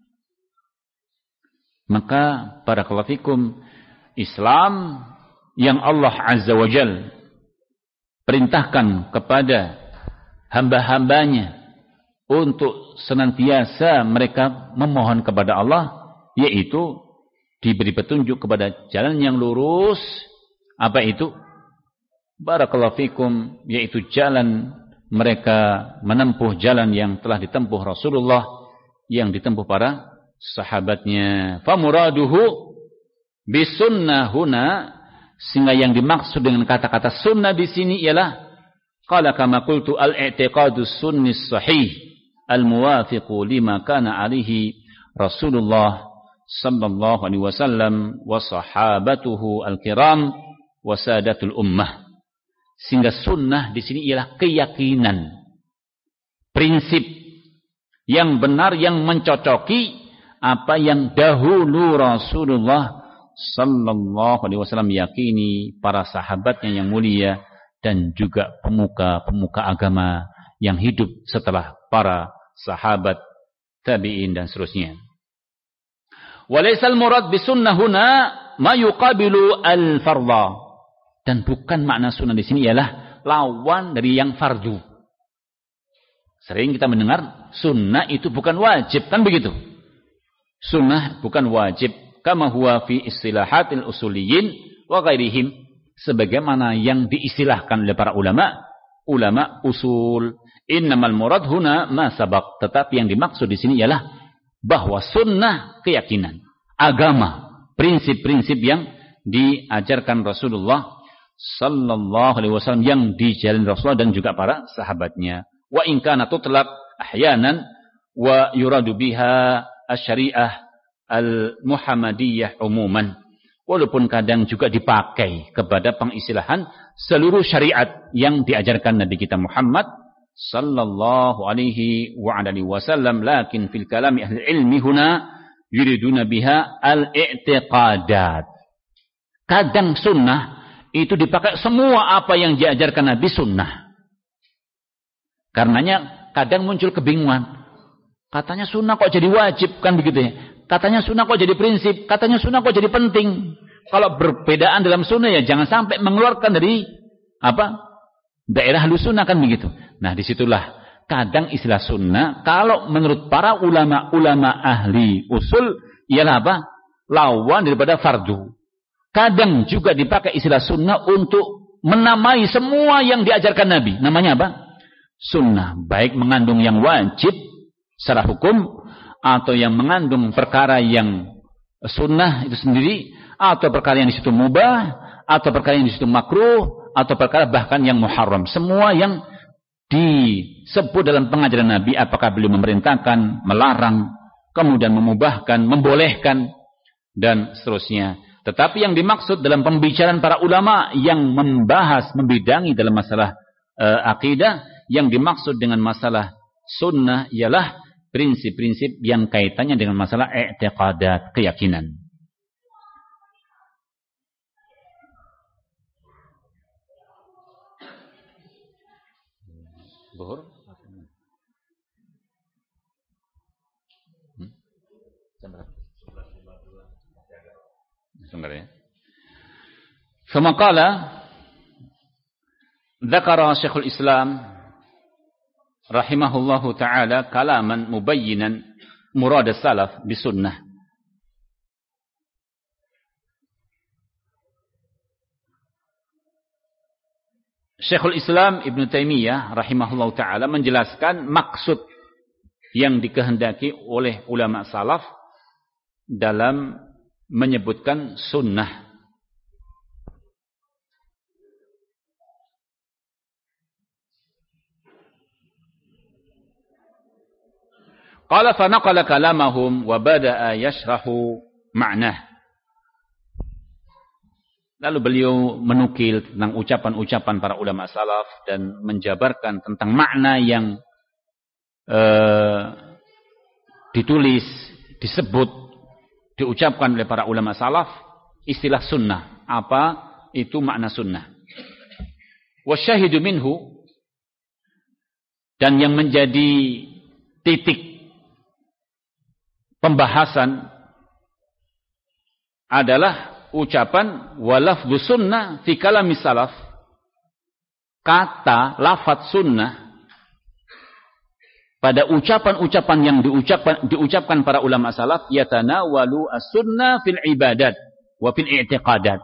Maka barakallahu fikum, Islam yang Allah Azza wa Jalla perintahkan kepada hamba-hambanya untuk senantiasa mereka memohon kepada Allah, yaitu diberi petunjuk kepada jalan yang lurus. Apa itu? Barakallahu fikum, yaitu jalan mereka menempuh jalan yang telah ditempuh Rasulullah, yang ditempuh para sahabatnya. Famuraduhu bisunnah huna, sehingga yang dimaksud dengan kata-kata sunnah di sini ialah qala kama qultu al-i'tiqadus sunnis sahih al-muwafiqu lima kana alaihi Rasulullah sallallahu alaihi wasallam wa sahabatuhu al-kiram wa sadatul ummah. Sehingga sunnah di sini ialah keyakinan, prinsip yang benar yang mencocoki apa yang dahulu Rasulullah sallallahu alaihi wasallam yakini, para sahabatnya yang mulia, dan juga pemuka-pemuka agama yang hidup setelah para sahabat, tabi'in dan seterusnya. Walaysal murad bisunnah huna ma yuqabilu al-fardha. Dan bukan makna sunnah di sini ialah lawan dari yang fardu. Sering kita mendengar sunnah itu bukan wajib, kan begitu? Sunnah bukan wajib, kama huwa fi istilahatil usuliyin wa ghairihim, sebagaimana yang diistilahkan oleh para ulama usul. Innamal murad huna ma sabaq, tetapi yang dimaksud di sini ialah bahwa sunnah keyakinan, agama, prinsip-prinsip yang diajarkan Rasulullah sallallahu alaihi wasallam, yang dijalani Rasulullah dan juga para sahabatnya. Wa in kana tutlaq ahyanan wa yuradu biha asy-syari'ah al-muhammadiyah umuman. Walaupun kadang juga dipakai kepada pengistilahan seluruh syariat yang diajarkan Nabi kita Muhammad sallallahu alaihi wa alihi wasallam, lakin fil kalami ahli ilmi huna yuriduna biha al-i'tiqadat. Kadang sunnah itu dipakai semua apa yang diajarkan Nabi sunnah. Karenanya kadang muncul kebingungan. Katanya sunnah kok jadi wajib, kan begitu ya? Katanya sunnah kok jadi prinsip, katanya sunnah kok jadi penting. Kalau berbedaan dalam sunnah ya jangan sampai mengeluarkan dari daerah ahlu sunnah, kan begitu. Nah disitulah kadang istilah sunnah kalau menurut para ulama ahli usul ialah lawan daripada fardu. Kadang juga dipakai istilah sunnah untuk menamai semua yang diajarkan Nabi. Namanya sunnah, baik mengandung yang wajib secara hukum, atau yang mengandung perkara yang sunnah itu sendiri, atau perkara yang di situ mubah, atau perkara yang di situ makruh, atau perkara bahkan yang muharram. Semua yang disebut dalam pengajaran Nabi, apakah beliau memerintahkan, melarang, kemudian memubahkan, membolehkan, dan seterusnya. Tetapi yang dimaksud dalam pembicaraan para ulama yang membahas, membidangi dalam masalah akidah, yang dimaksud dengan masalah sunnah ialah prinsip-prinsip yang kaitannya dengan masalah i'tiqadat, keyakinan. Zuhur? Sebentar ya. Semaqala dzakara Syekhul Islam rahimahullahu taala kalaman mubayyinan murad as-salaf bisunnah. Syekhul Islam Ibn Taimiyah rahimahullahu taala menjelaskan maksud yang dikehendaki oleh ulama salaf dalam menyebutkan sunnah. Qala fa naqala kalamahum wa bada'a yashrahu ma'nah. Lalu beliau menukil tentang ucapan-ucapan para ulama salaf dan menjabarkan tentang makna yang ditulis, disebut, diucapkan oleh para ulama salaf, istilah sunnah. Apa itu makna sunnah? Wasyahidu minhu, dan yang menjadi titik pembahasan adalah ucapan walafdhu sunnah fi kalami salaf. Kata lafaz sunnah pada ucapan-ucapan yang diucapkan para ulama salaf, yatanawalu as-sunnah fil ibadat wa fil i'tiqadat.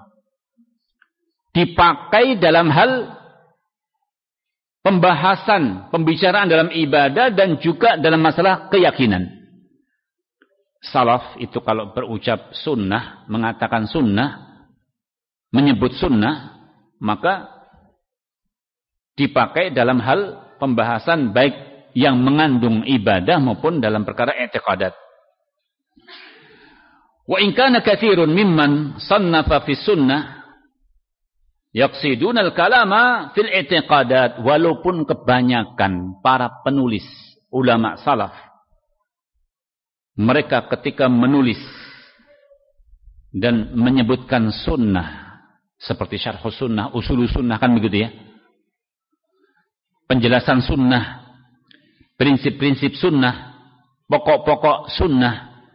Dipakai dalam hal pembicaraan dalam ibadah dan juga dalam masalah keyakinan. Salaf itu kalau berucap sunnah, mengatakan sunnah, menyebut sunnah, maka dipakai dalam hal pembahasan baik yang mengandung ibadah maupun dalam perkara i'tiqadat. Wa in kana katsirun mimman sannafa fi sunnah yaqsiduna al-kalama fil i'tiqadat, walaupun kebanyakan para penulis ulama salaf mereka ketika menulis dan menyebutkan sunnah seperti syarhus sunnah, usulus sunnah, kan begitu ya, penjelasan sunnah, prinsip-prinsip sunnah, pokok-pokok sunnah,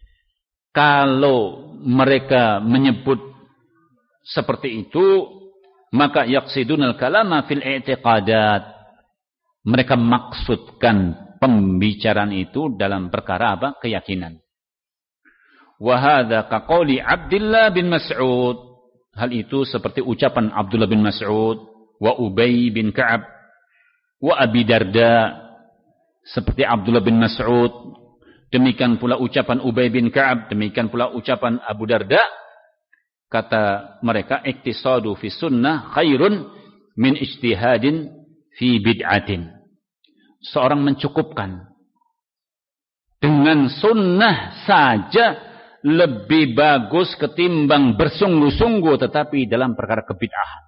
kalau mereka menyebut seperti itu, maka yaqsidunal kalama fil i'tiqadat, mereka maksudkan pembicaraan itu dalam perkara apa? Keyakinan. Wa hadza kaqauli Abdullah bin Mas'ud, hal itu seperti ucapan Abdullah bin Mas'ud, wa Ubay bin Ka'ab, wa Abi Darda, seperti Abdullah bin Mas'ud, demikian pula ucapan Ubay bin Ka'ab, demikian pula ucapan Abu Darda. Kata mereka, iktisadu fi sunnah khairun min ijtihadin fi bid'atin. Seorang mencukupkan dengan sunnah saja lebih bagus ketimbang bersungguh-sungguh tetapi dalam perkara kebid'ahan.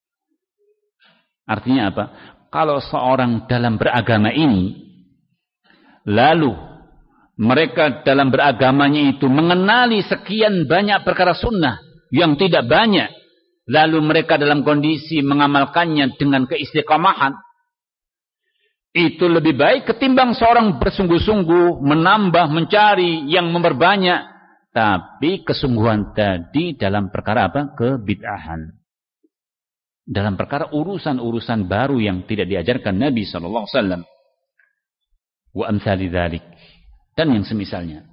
Artinya apa? Kalau seorang dalam beragama ini, lalu mereka dalam beragamanya itu mengenali sekian banyak perkara sunnah yang tidak banyak, lalu mereka dalam kondisi mengamalkannya dengan keistiqamahan, itu lebih baik ketimbang seorang bersungguh-sungguh menambah, mencari, yang memperbanyak, tapi kesungguhan tadi dalam perkara apa? Kebid'ahan. Dalam perkara urusan-urusan baru yang tidak diajarkan Nabi SAW. Wa amsali dzalik, dan yang semisalnya.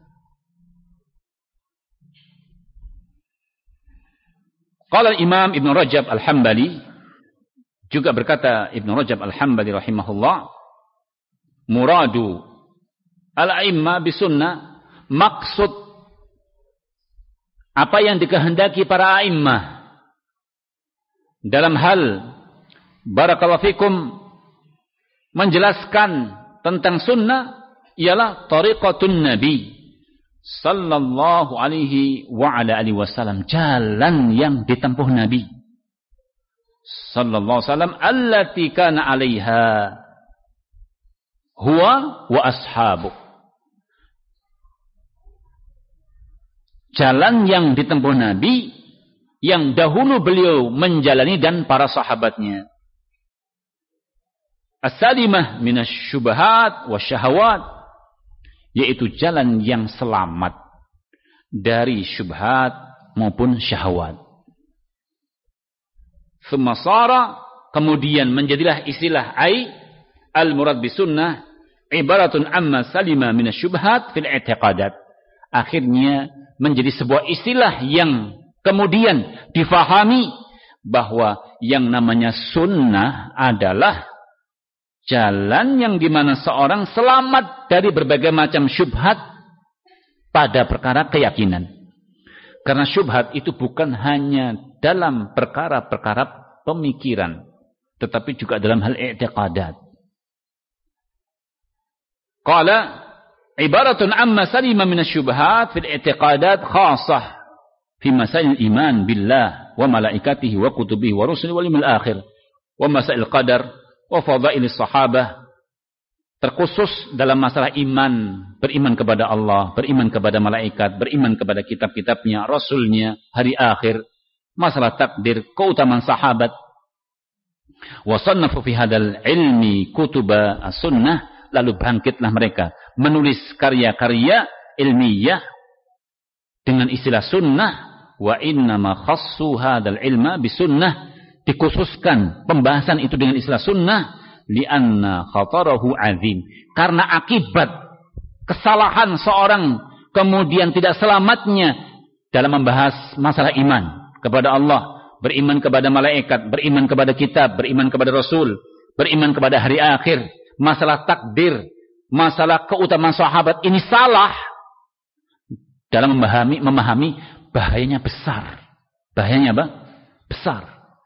Qala Imam Ibn Rajab Al-Hambali, juga berkata Ibn Rajab Al-Hambali rahimahullah, muradu al-a'imma bisunnah, maksud apa yang dikehendaki para a'immah dalam hal barakallahu fikum menjelaskan tentang sunnah ialah tariqatun Nabi sallallahu alaihi wa ala alihi wasallam, jalan yang ditempuh Nabi sallallahu alaihi wasallam, allati kana 'alaiha huwa wa ashabu, jalan yang ditempuh Nabi yang dahulu beliau menjalani dan para sahabatnya. As-salimah minasyubahat wasyahawat, yaitu jalan yang selamat dari syubhat maupun syahwat. Tsumma sara, kemudian menjadilah istilah al-murad bisunnah ibaratun amma salima minasyubhat fil i'tiqadat. Akhirnya menjadi sebuah istilah yang kemudian difahami bahwa yang namanya sunnah adalah jalan yang dimana seorang selamat dari berbagai macam syubhat pada perkara keyakinan. Karena syubhat itu bukan hanya dalam perkara-perkara pemikiran, tetapi juga dalam hal i'tiqadat. Qala ibaratun amma salima minasyubhat fil i'tiqadat khassah fi masail iman billah wa malaikatihi wa kutubihi wa rusulihi wal yawmil akhir wa masail qadar wa fadailis sahabah, terkhusus dalam masalah iman, beriman kepada Allah, beriman kepada malaikat, beriman kepada kitab-kitabnya, rasulnya, hari akhir, masalah takdir, keutamaan sahabat, Wa sannafu fi hadzal ilmi kutuba as-sunnah, lalu bangkitlah mereka menulis karya-karya ilmiah dengan istilah sunnah. Wa innama khassu hadzal ilma bisunnah, dikhususkan pembahasan itu dengan istilah sunnah li'anna khatarahu azim, karena akibat kesalahan seorang kemudian tidak selamatnya dalam membahas masalah iman kepada Allah, beriman kepada malaikat, beriman kepada kitab, beriman kepada rasul, beriman kepada hari akhir, masalah takdir, masalah keutamaan sahabat, ini salah dalam memahami bahayanya besar. Bahayanya apa? Besar.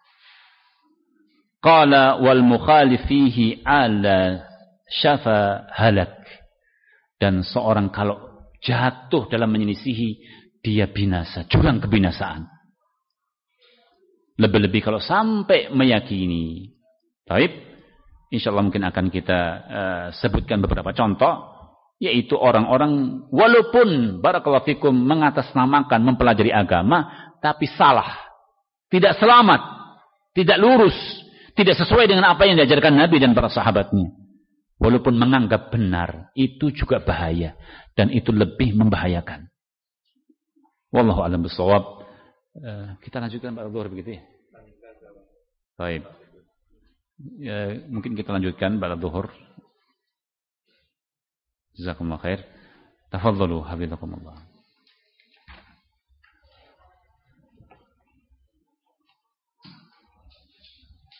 Qala wal mukhalif fihi ala syafa halak. Dan seorang kalau jatuh dalam menyelisihi, dia binasa, jurang kebinasaan. Lebih-lebih kalau sampai meyakini. Baik, insyaallah mungkin akan kita sebutkan beberapa contoh, yaitu orang-orang walaupun barakallahu fikum mengatasnamakan mempelajari agama, tapi salah, tidak selamat, tidak lurus, tidak sesuai dengan apa yang diajarkan Nabi dan para sahabatnya. Walaupun menganggap benar, itu juga bahaya, dan itu lebih membahayakan. Wallahu a'lam bishawab. Kita lanjutkan pada zuhur begitu ya. Baik. Mungkin kita lanjutkan pada zuhur. Jazakumullah khair. Tafadhalu hafizakumullah.